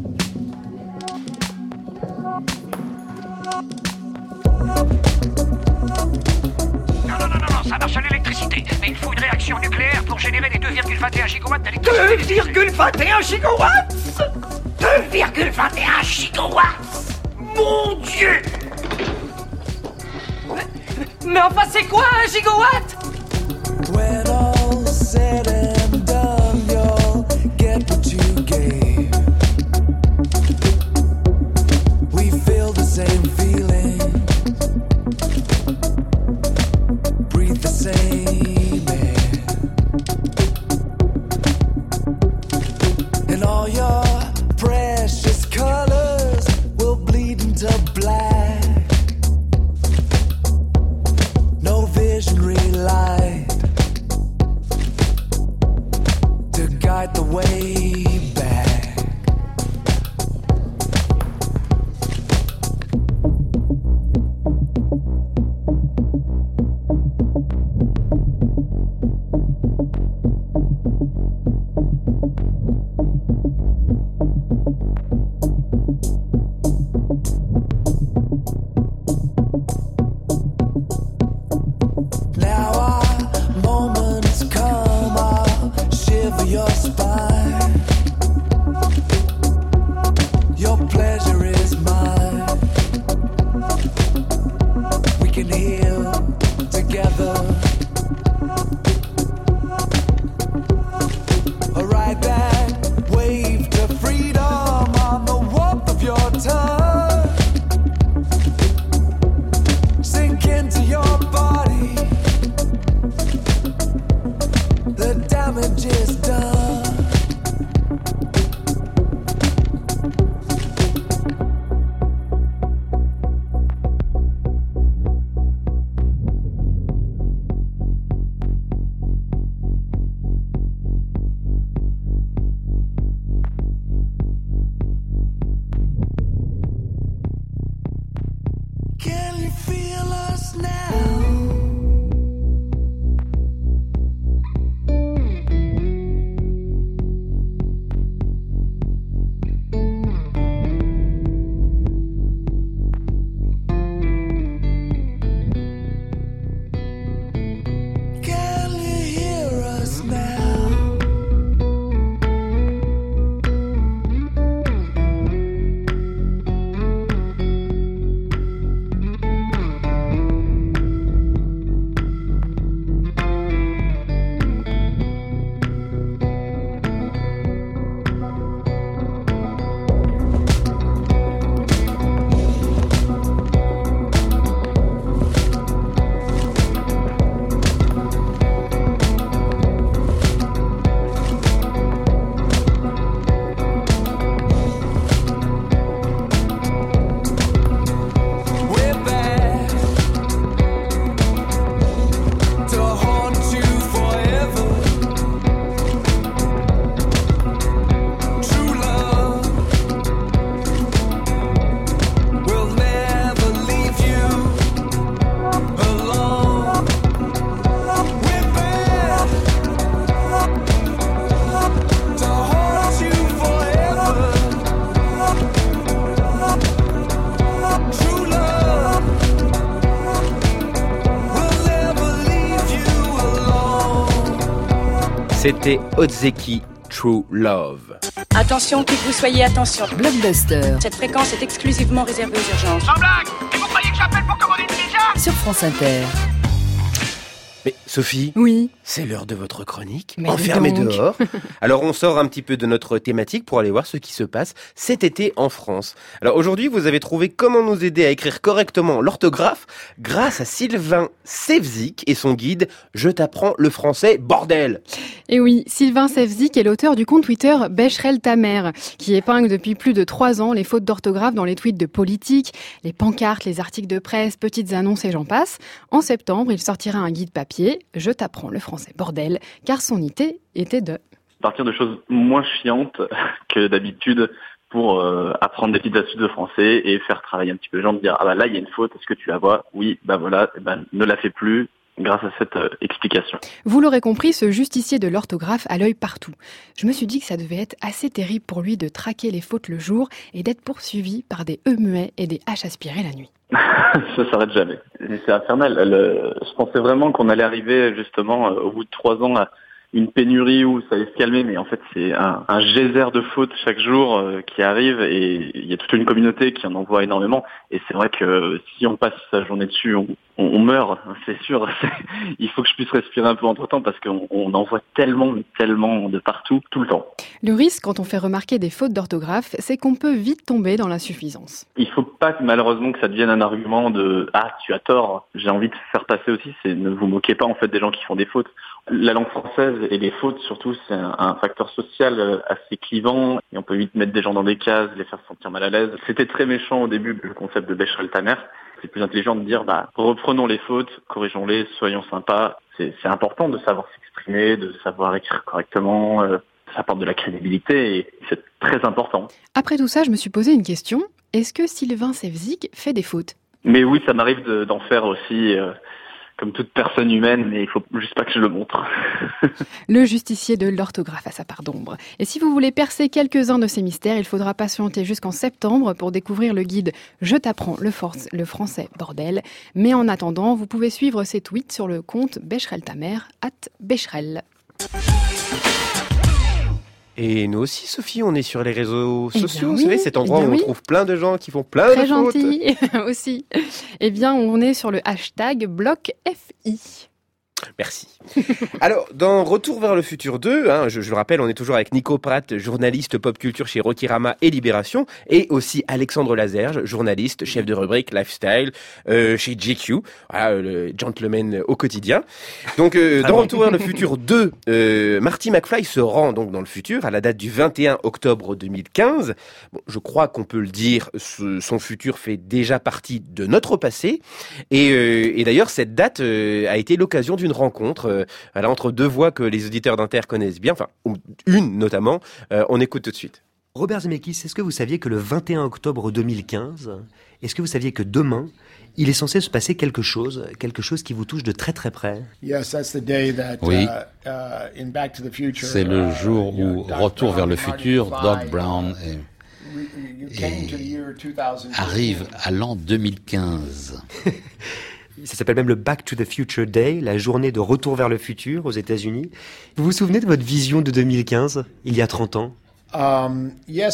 Ça marche à l'électricité, mais il faut une réaction nucléaire pour générer les 2,21 gigawatts d'électricité. 2,21 gigawatts 2,21 gigawatts Mon Dieu!
Mais enfin, c'est quoi un gigawatt?
When all said and done, you'll get what you gave. We feel the same feeling, breathe the same air, and all your precious colors will bleed into black. No visionary light to guide the way back. Now our moment has come, I'll shiver your spine. Your pleasure is mine. We can heal together. Ride that wave to freedom on the warmth of your tongue. Sink into your body. The damage is done.
C'était Ozeki True Love.
Attention, qui que vous soyez, attention.
Blockbuster.
Cette fréquence est exclusivement réservée aux urgences.
Sans blague! Et vous croyez que j'appelle pour commander une pizza?
Sur France Inter.
Mais Sophie,
oui,
c'est l'heure de votre chronique,
mais
enfermée dehors. Alors on sort un petit peu de notre thématique pour aller voir ce qui se passe cet été en France. Alors aujourd'hui, vous avez trouvé comment nous aider à écrire correctement l'orthographe grâce à Sylvain Sevzik et son guide « Je t'apprends le français, bordel !»
Et oui, Sylvain Sevzik est l'auteur du compte Twitter Becherel ta mère, qui épingle depuis plus de 3 ans les fautes d'orthographe dans les tweets de politique, les pancartes, les articles de presse, petites annonces et j'en passe. En septembre, il sortira un guide papier, Je t'apprends le français bordel, car son idée était de
partir de choses moins chiantes que d'habitude pour apprendre des petites astuces de français et faire travailler un petit peu les gens, de dire ah bah là il y a une faute, est-ce que tu la vois? Oui, bah voilà, ne la fais plus. Grâce à cette explication.
Vous l'aurez compris, ce justicier de l'orthographe a l'œil partout. Je me suis dit que ça devait être assez terrible pour lui de traquer les fautes le jour et d'être poursuivi par des E muets et des H aspirés la nuit.
Ça s'arrête jamais. C'est infernal. Je pensais vraiment qu'on allait arriver justement au bout de 3 ans à une pénurie où ça allait se calmer, mais en fait c'est un geyser de fautes chaque jour qui arrive et il y a toute une communauté qui en envoie énormément et c'est vrai que si on passe sa journée dessus, on meurt, c'est sûr. Il faut que je puisse respirer un peu entre temps parce qu'on envoie tellement de partout, tout le temps.
Le risque quand on fait remarquer des fautes d'orthographe, c'est qu'on peut vite tomber dans l'insuffisance.
Il faut pas malheureusement que ça devienne un argument de « Ah, tu as tort ». J'ai envie de faire passer aussi, c'est ne vous moquez pas en fait des gens qui font des fautes. La langue française et les fautes surtout, c'est un facteur social assez clivant et on peut vite mettre des gens dans des cases, les faire sentir mal à l'aise. C'était très méchant au début, le concept de Becherel ta mère. C'est plus intelligent de dire reprenons les fautes, corrigeons-les, soyons sympas. C'est important de savoir s'exprimer, de savoir écrire correctement. Ça apporte de la crédibilité et c'est très important.
Après tout ça, je me suis posé une question. Est-ce que Sylvain Sevzik fait des fautes?
Mais oui, ça m'arrive d'en faire aussi, comme toute personne humaine, mais il faut juste pas que je le montre.
Le justicier de l'orthographe à sa part d'ombre. Et si vous voulez percer quelques-uns de ces mystères, il faudra patienter jusqu'en septembre pour découvrir le guide « Je t'apprends le français bordel ». Mais en attendant, vous pouvez suivre ses tweets sur le compte Becherel ta mère, @Becherel.
Et nous aussi, Sophie, on est sur les réseaux sociaux,
oui,
vous savez, cet endroit où on trouve plein de gens qui font plein
Très
de fautes.
Très gentil aussi. Eh bien, on est sur le hashtag BlockFI.
Merci. Alors, dans Retour vers le futur 2, je le rappelle, on est toujours avec Nico Pratt, journaliste pop culture chez Rokirama et Libération, et aussi Alexandre Lazerge, journaliste, chef de rubrique lifestyle chez GQ, le gentleman au quotidien. Donc, dans Retour vers le futur 2, Marty McFly se rend donc dans le futur à la date du 21 octobre 2015. Bon, je crois qu'on peut le dire, son futur fait déjà partie de notre passé, et d'ailleurs, cette date a été l'occasion d'une rencontre entre deux voix que les auditeurs d'Inter connaissent bien, enfin une notamment, on écoute tout de suite.
Robert Zemeckis, est-ce que vous saviez que le 21 octobre 2015, est-ce que vous saviez que demain, il est censé se passer quelque chose qui vous touche de très très près?
Oui, c'est le jour où Retour vers le futur, Doc Brown arrive à l'an 2015.
Ça s'appelle même le Back to the Future Day, la journée de retour vers le futur aux États-Unis. Vous vous souvenez de votre vision de 2015, il y a 30 ans?
Oui,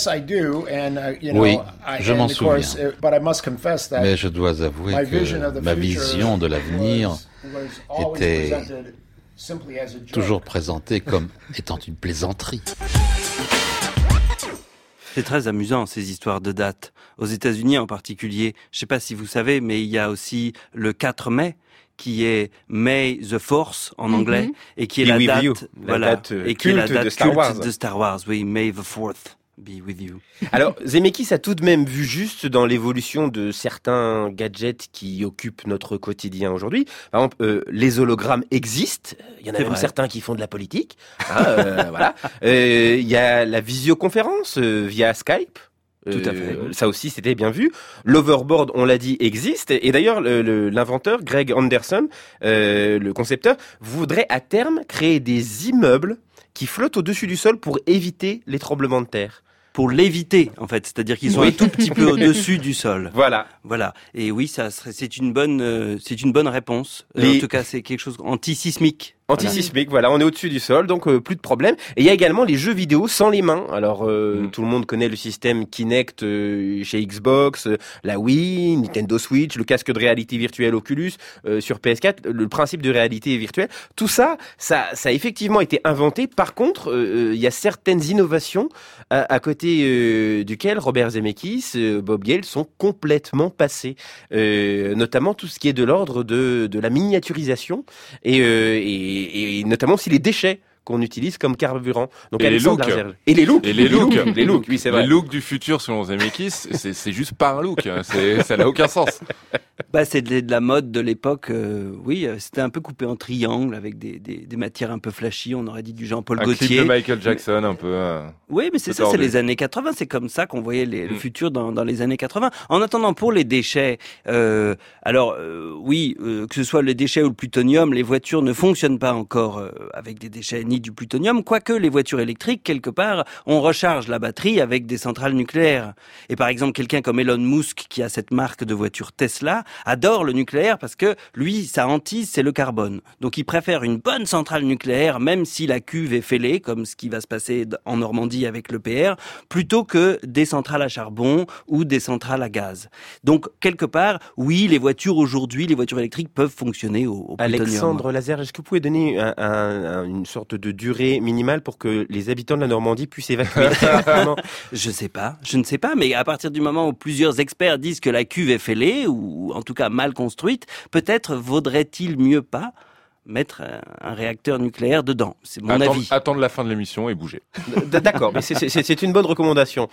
je m'en souviens. Mais je dois avouer que ma vision de l'avenir était toujours présentée comme étant une plaisanterie.
C'est très amusant, ces histoires de dates. Aux États-Unis en particulier, je ne sais pas si vous savez, mais il y a aussi le 4 mai, qui est May the Fourth en anglais, et qui est la date culte de Star Wars. Oui, May the Fourth. Be with you.
Alors, Zemeckis a tout de même vu juste dans l'évolution de certains gadgets qui occupent notre quotidien aujourd'hui. Par exemple, les hologrammes existent. Il y en a même certains qui font de la politique. Voilà. Il y a la visioconférence via Skype.
Tout à fait.
Ça aussi, c'était bien vu. L'overboard, on l'a dit, existe. Et d'ailleurs, l'inventeur, Greg Anderson, le concepteur, voudrait à terme créer des immeubles qui flottent au-dessus du sol pour éviter les tremblements de terre.
Pour l'éviter, en fait, c'est-à-dire qu'ils sont un tout petit peu au-dessus du sol.
Voilà.
Et oui, c'est une bonne réponse. En tout cas, c'est quelque chose anti-sismique.
Antisismique, voilà, on est au-dessus du sol, donc plus de problème. Et il y a également les jeux vidéo sans les mains. Alors, tout le monde connaît le système Kinect chez Xbox, la Wii, Nintendo Switch, le casque de réalité virtuelle Oculus sur PS4, le principe de réalité virtuelle. Tout ça a effectivement été inventé. Par contre, il y a certaines innovations à côté duquel Robert Zemeckis, Bob Gale sont complètement passés. Notamment tout ce qui est de l'ordre de la miniaturisation et notamment aussi les déchets qu'on utilise comme carburant. Donc
et les looks.
Et les looks.
Les looks,
oui, c'est vrai.
Les looks du futur selon Zemeckis, c'est juste pas un look. Ça n'a aucun sens.
C'est de la mode de l'époque. Oui, c'était un peu coupé en triangle avec des matières un peu flashy. On aurait dit du Jean-Paul Gaultier.
Un clip de Michael Jackson un peu.
Oui, mais c'est ça, c'est les années 80. C'est comme ça qu'on voyait le futur dans les années 80. En attendant, pour les déchets, que ce soit les déchets ou le plutonium, les voitures ne fonctionnent pas encore avec des déchets ni du plutonium, quoique les voitures électriques, quelque part, on recharge la batterie avec des centrales nucléaires. Et par exemple, quelqu'un comme Elon Musk, qui a cette marque de voiture Tesla, adore le nucléaire parce que lui, sa hantise, c'est le carbone. Donc il préfère une bonne centrale nucléaire, même si la cuve est fêlée, comme ce qui va se passer en Normandie avec l'EPR, plutôt que des centrales à charbon ou des centrales à gaz. Donc, quelque part, oui, les voitures aujourd'hui, les voitures électriques peuvent fonctionner au plutonium.
Alexandre Lazare, est-ce que vous pouvez donner une sorte de durée minimale pour que les habitants de la Normandie puissent évacuer?
Je ne sais pas, mais à partir du moment où plusieurs experts disent que la cuve est fêlée, ou en tout cas mal construite, peut-être vaudrait-il mieux pas mettre un réacteur nucléaire dedans. C'est mon avis.
Attendre la fin de l'émission et bouger.
D'accord, mais c'est une bonne recommandation.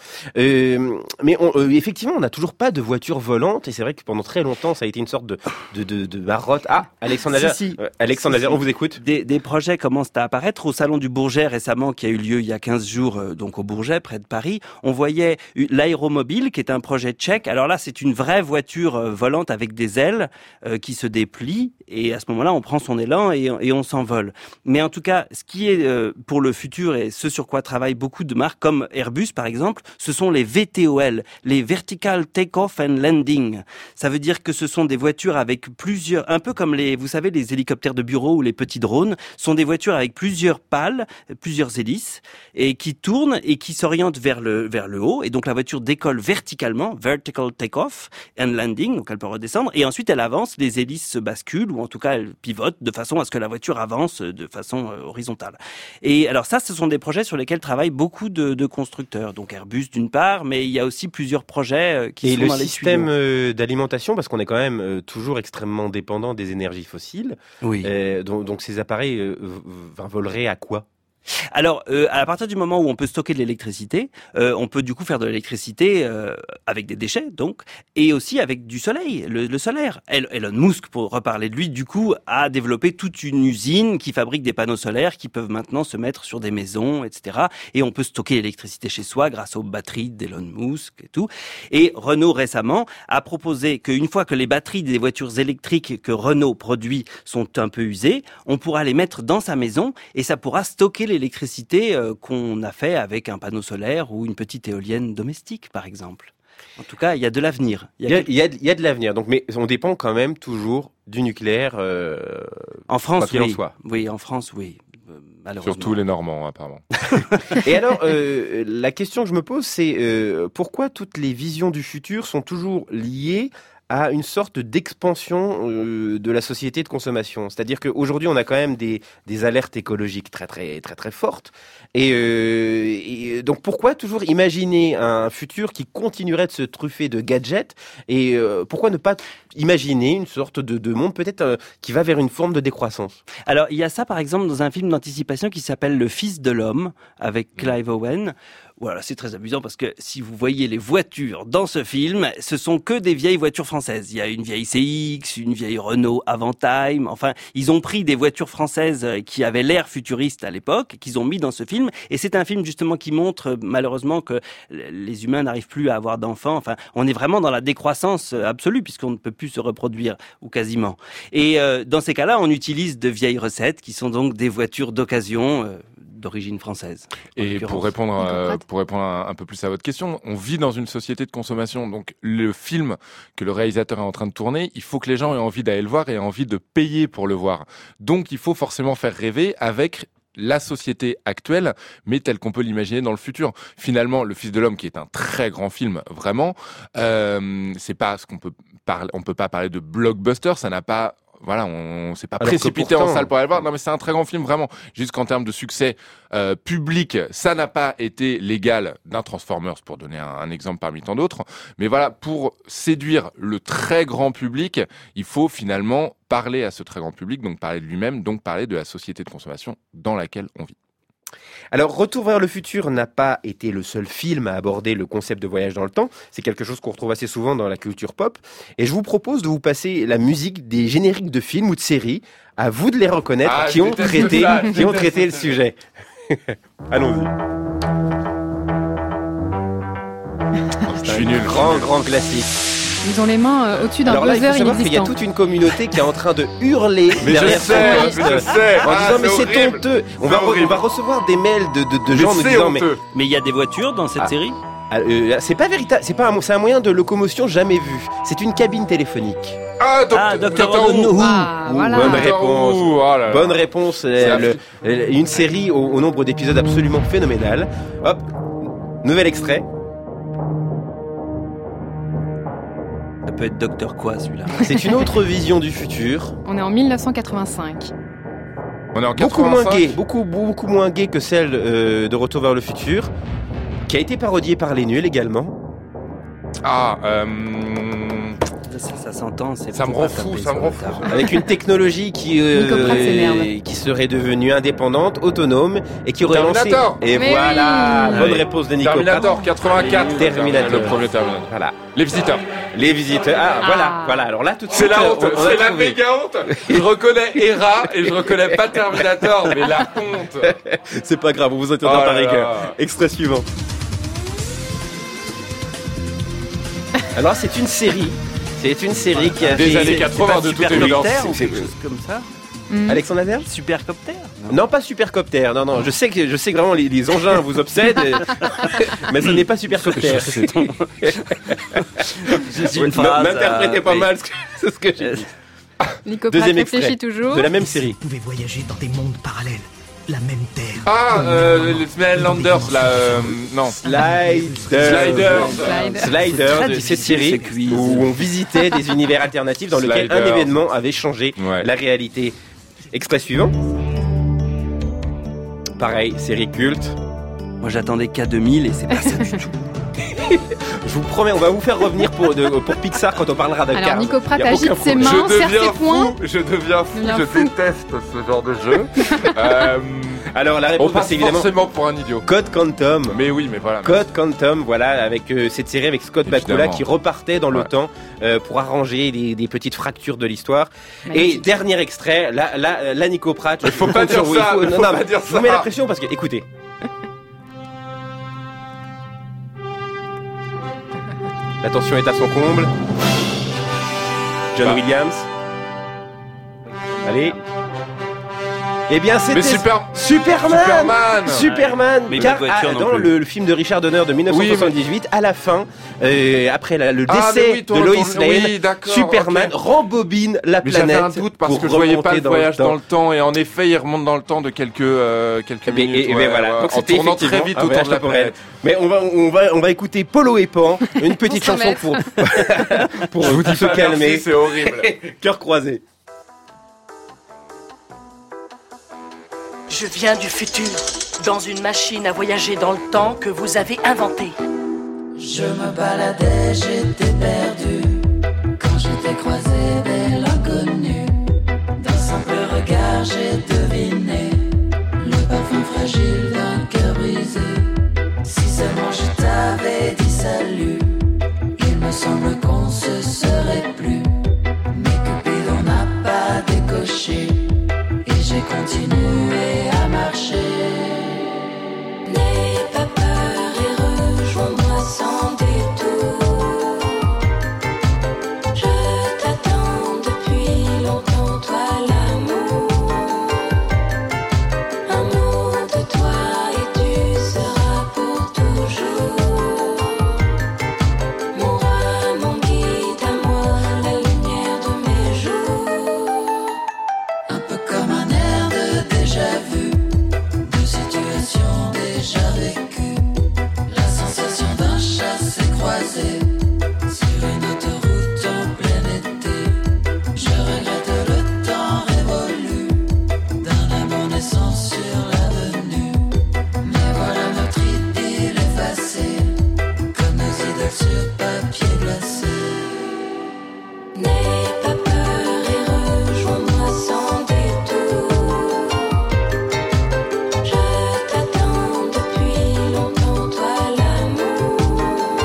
Mais effectivement, on n'a toujours pas de voiture volante, et c'est vrai que pendant très longtemps, ça a été une sorte de marotte. Ah, Alexandre Lazare, Alexandre Lazare, on vous écoute.
Des projets commencent à apparaître. Au Salon du Bourget récemment, qui a eu lieu il y a 15 jours, donc au Bourget, près de Paris, on voyait l'aéromobile, qui est un projet tchèque. Alors là, c'est une vraie voiture volante avec des ailes qui se déplient, et à ce moment-là, on prend son élan et on s'envole. Mais en tout cas, ce qui est pour le futur et ce sur quoi travaillent beaucoup de marques comme Airbus par exemple, ce sont les VTOL, les Vertical Take-Off and Landing. Ça veut dire que ce sont des voitures avec plusieurs, un peu comme vous savez, les hélicoptères de bureau ou les petits drones, sont des voitures avec plusieurs pales, plusieurs hélices, et qui tournent et qui s'orientent vers le haut. Et donc la voiture décolle verticalement, Vertical Take-Off and Landing, donc elle peut redescendre, et ensuite elle avance, les hélices se basculent, ou en tout cas elles pivotent de façon à ce que la voiture avance de façon horizontale. Et alors ça, ce sont des projets sur lesquels travaillent beaucoup de constructeurs. Donc Airbus d'une part, mais il y a aussi plusieurs projets qui sont dans les tuyaux.
Et le système d'alimentation, parce qu'on est quand même toujours extrêmement dépendant des énergies fossiles.
Oui.
Donc ces appareils voleraient à quoi ?
Alors, à partir du moment où on peut stocker de l'électricité, on peut du coup faire de l'électricité avec des déchets, donc, et aussi avec du soleil, le solaire. Elon Musk, pour reparler de lui, du coup, a développé toute une usine qui fabrique des panneaux solaires qui peuvent maintenant se mettre sur des maisons, etc. Et on peut stocker l'électricité chez soi grâce aux batteries d'Elon Musk et tout. Et Renault, récemment, a proposé qu'une fois que les batteries des voitures électriques que Renault produit sont un peu usées, on pourra les mettre dans sa maison et ça pourra stocker l'électricité qu'on a fait avec un panneau solaire ou une petite éolienne domestique, par exemple. En tout cas, il y a de l'avenir.
Il y a de l'avenir. Donc, mais on dépend quand même toujours du nucléaire.
En France,
oui.
En soit. Oui, en France, oui. Malheureusement.
Surtout les Normands, apparemment.
Et alors, la question que je me pose, c'est pourquoi toutes les visions du futur sont toujours liées à une sorte d'expansion de la société de consommation. C'est-à-dire qu'aujourd'hui, on a quand même des alertes écologiques très très très très fortes. Et donc, pourquoi toujours imaginer un futur qui continuerait de se truffer de gadgets? Et pourquoi ne pas imaginer une sorte de monde peut-être qui va vers une forme de décroissance?
Alors, il y a ça, par exemple, dans un film d'anticipation qui s'appelle Le Fils de l'Homme, avec Clive Owen. Voilà, c'est très amusant parce que si vous voyez les voitures dans ce film, ce sont que des vieilles voitures françaises. Il y a une vieille CX, une vieille Renault Avantime. Enfin, ils ont pris des voitures françaises qui avaient l'air futuriste à l'époque, qu'ils ont mis dans ce film. Et c'est un film justement qui montre malheureusement que les humains n'arrivent plus à avoir d'enfants. Enfin, on est vraiment dans la décroissance absolue puisqu'on ne peut plus se reproduire ou quasiment. Et dans ces cas-là, on utilise de vieilles recettes qui sont donc des voitures d'occasion d'origine française.
Et pour répondre un peu plus à votre question, on vit dans une société de consommation. Donc le film que le réalisateur est en train de tourner, il faut que les gens aient envie d'aller le voir et aient envie de payer pour le voir. Donc il faut forcément faire rêver avec la société actuelle, mais telle qu'on peut l'imaginer dans le futur. Finalement, Le Fils de l'homme, qui est un très grand film, vraiment, c'est pas ce qu'on peut parler. On peut pas parler de blockbuster. Ça n'a pas. Voilà, on s'est pas précipité en salle pour aller le voir. Non, mais c'est un très grand film, vraiment. Juste qu'en termes de succès public, ça n'a pas été l'égal d'un Transformers, pour donner un exemple parmi tant d'autres. Mais voilà, pour séduire le très grand public, il faut finalement parler à ce très grand public, donc parler de lui-même, donc parler de la société de consommation dans laquelle on vit.
Alors, Retour vers le futur n'a pas été le seul film à aborder le concept de voyage dans le temps. C'est quelque chose qu'on retrouve assez souvent dans la culture pop. Et je vous propose de vous passer la musique des génériques de films ou de séries. À vous de les reconnaître, qui ont traité le sujet. Allons-y.
Je suis nul.
Grand classique.
Ils ont les mains au-dessus d'un buzzer inexistant. Alors là, il y a toute
une communauté qui est en train de hurler derrière son poste en disant mais c'est honteux. On va recevoir des mails de gens nous disant
mais il y a des voitures dans cette série.
C'est pas véritable, c'est un moyen de locomotion jamais vu. C'est une cabine téléphonique.
Docteur Who.
Voilà.
Bonne réponse. Bonne réponse. Une série au nombre d'épisodes absolument phénoménal. Hop, nouvel extrait.
Ça peut être Docteur quoi celui-là?
C'est une autre vision du futur.
On est en 1985.
On est en 85.
Beaucoup moins gay que celle de Retour vers le futur, qui a été parodiée par les nuls également.
Ça s'entend,
ça me rend fou.
Avec une technologie qui serait devenue indépendante, autonome et qui aurait lancé. Et
mais
voilà,
oui.
bonne réponse de Nico.
Terminator 84.
Terminator.
Le premier Terminator.
Voilà.
Les visiteurs.
Voilà. Alors là, tout de suite,
c'est la honte. C'est la méga honte. Je reconnais Hera et je reconnais pas Terminator, mais la honte.
C'est pas grave, on vous entendra par rigueur. Extrait suivant. Alors c'est une série. C'est une série qui a
des années 80 de toute évidence.
Ou quelque chose comme ça.
Alexandre Azer ?
Supercopter ?
Non, pas Supercopter. Non. Je sais que vraiment les engins vous obsèdent, mais ce n'est pas Supercopter. N'interprétez pas mal ce que j'ai dit.
Nico Pratt réfléchit toujours.
De la même série.
Vous pouvez voyager dans des mondes parallèles. La même terre.
Les Smalanders, non.
Sliders, cette série où on visitait des univers alternatifs dans lesquels un événement avait changé la réalité. Extrait suivant. Pareil, série culte.
Moi j'attendais K2000 et c'est pas ça du tout.
Je vous promets, on va vous faire revenir pour Pixar quand on parlera de Cars.
Alors Nico Pratt agite ses mains, serre ses poings.
Je deviens fou, je déteste ce genre de jeu.
Alors la réponse
c'est évidemment forcément pour un idiot.
Code Quantum.
Mais oui, mais voilà.
Code Quantum, voilà, avec cette série avec Scott Bakula qui repartait dans le temps pour arranger des petites fractures de l'histoire. Et dernier extrait, là Nico Pratt.
Il faut pas dire ça. Il faut pas dire ça.
Je vous mets la pression parce que, écoutez. La tension est à son comble. John Williams. Allez. Eh bien, c'était Superman. Car dans le film de Richard Donner de 1978, à la fin, après le décès de Lois Lane, Superman rembobine la planète.
J'avais un doute parce que je voyais pas le voyage dans le temps, et en effet, il remonte dans le temps de quelques minutes.
Et voilà. Donc
en tournant très vite autour de la planète.
Mais on va écouter Polo et Pan, une petite chanson pour se calmer.
C'est horrible.
Cœur croisé.
Je viens du futur, dans une machine à voyager dans le temps que vous avez inventée.
Je me baladais, j'étais perdu, quand j'étais croisé dès l'inconnu. D'un simple regard, j'ai deviné le parfum fragile d'un cœur brisé. Si seulement je t'avais dit salut, il me semble qu'on se serait plus. Mais Cupidon n'a pas décoché, et j'ai continué à marcher. N'aie pas peur et rejoins-moi sans détour. Je t'attends depuis longtemps, toi l'amour. Un mot de toi les pieds glacés. N'aie pas peur et rejoins-moi sans détour. Je t'attends depuis longtemps, toi l'amour.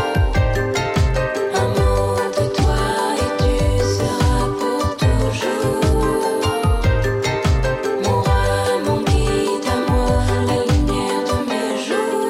Un mot de toi et tu seras pour toujours. Mon roi, mon guide à moi, la lumière de mes jours.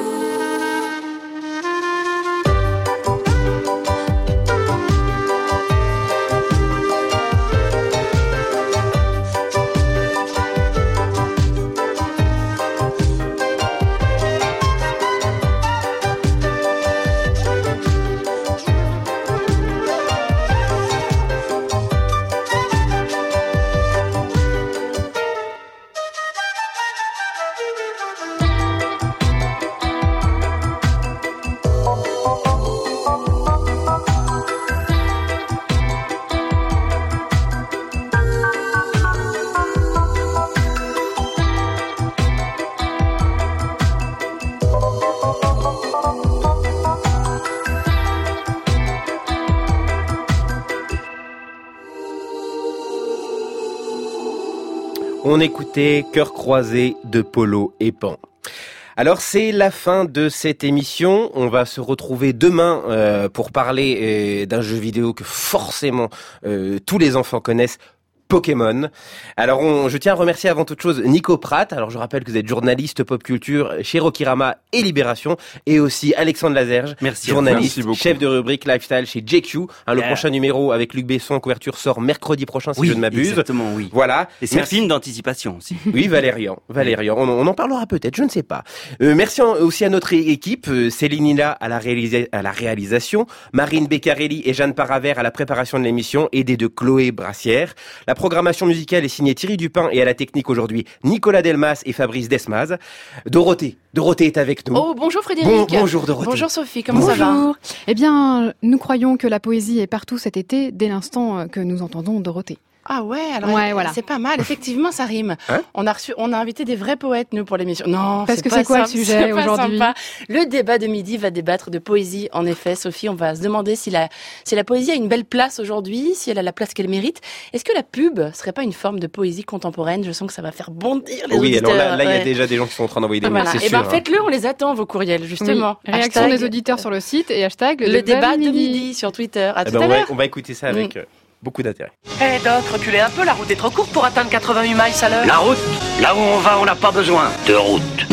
On écoutait Cœur croisé de Polo et Pan. Alors c'est la fin de cette émission. On va se retrouver demain pour parler d'un jeu vidéo que forcément tous les enfants connaissent. Pokémon. Alors, je tiens à remercier avant toute chose Nico Pratt. Alors, je rappelle que vous êtes journaliste pop culture chez Rokirama et Libération, et aussi Alexandre Lazerge, journaliste, chef de rubrique lifestyle chez JQ. Le prochain numéro avec Luc Besson en couverture sort mercredi prochain, si je ne m'abuse.
Exactement, oui.
Voilà.
Et c'est un film d'anticipation aussi.
Oui, Valérian. On en parlera peut-être, je ne sais pas. Merci aussi à notre équipe, Céline Hilla à la réalisation, Marine Beccarelli et Jeanne Paravert à la préparation de l'émission, aidée de Chloé Brassière. La programmation musicale est signée Thierry Dupin et à la technique aujourd'hui Nicolas Delmas et Fabrice Desmaz. Dorothée est avec nous.
Oh, bonjour Frédéric.
Bonjour Dorothée.
Bonjour Sophie, comment ça va?
Eh bien, nous croyons que la poésie est partout cet été dès l'instant que nous entendons Dorothée.
Ah ouais, alors
voilà.
C'est pas mal, effectivement ça rime.
Hein,
on a invité des vrais poètes nous pour l'émission. Non,
parce que c'est quoi le sujet aujourd'hui?
Le débat de midi va débattre de poésie. En effet, Sophie, on va se demander si la poésie a une belle place aujourd'hui, si elle a la place qu'elle mérite. Est-ce que la pub serait pas une forme de poésie contemporaine? Je sens que ça va faire bondir les auditeurs.
Oui, alors là, il y a déjà des gens qui sont en train d'envoyer des mails, c'est sûr.
Faites-le, on les attend vos courriels justement.
Oui. Réaction des auditeurs sur le site et hashtag
le débat de midi sur Twitter. À tout à l'heure.
On va écouter ça avec beaucoup d'intérêt.
Doc, reculez un peu, la route est trop courte pour atteindre 88 miles à l'heure.
La route, là où on va, on n'a pas besoin de route.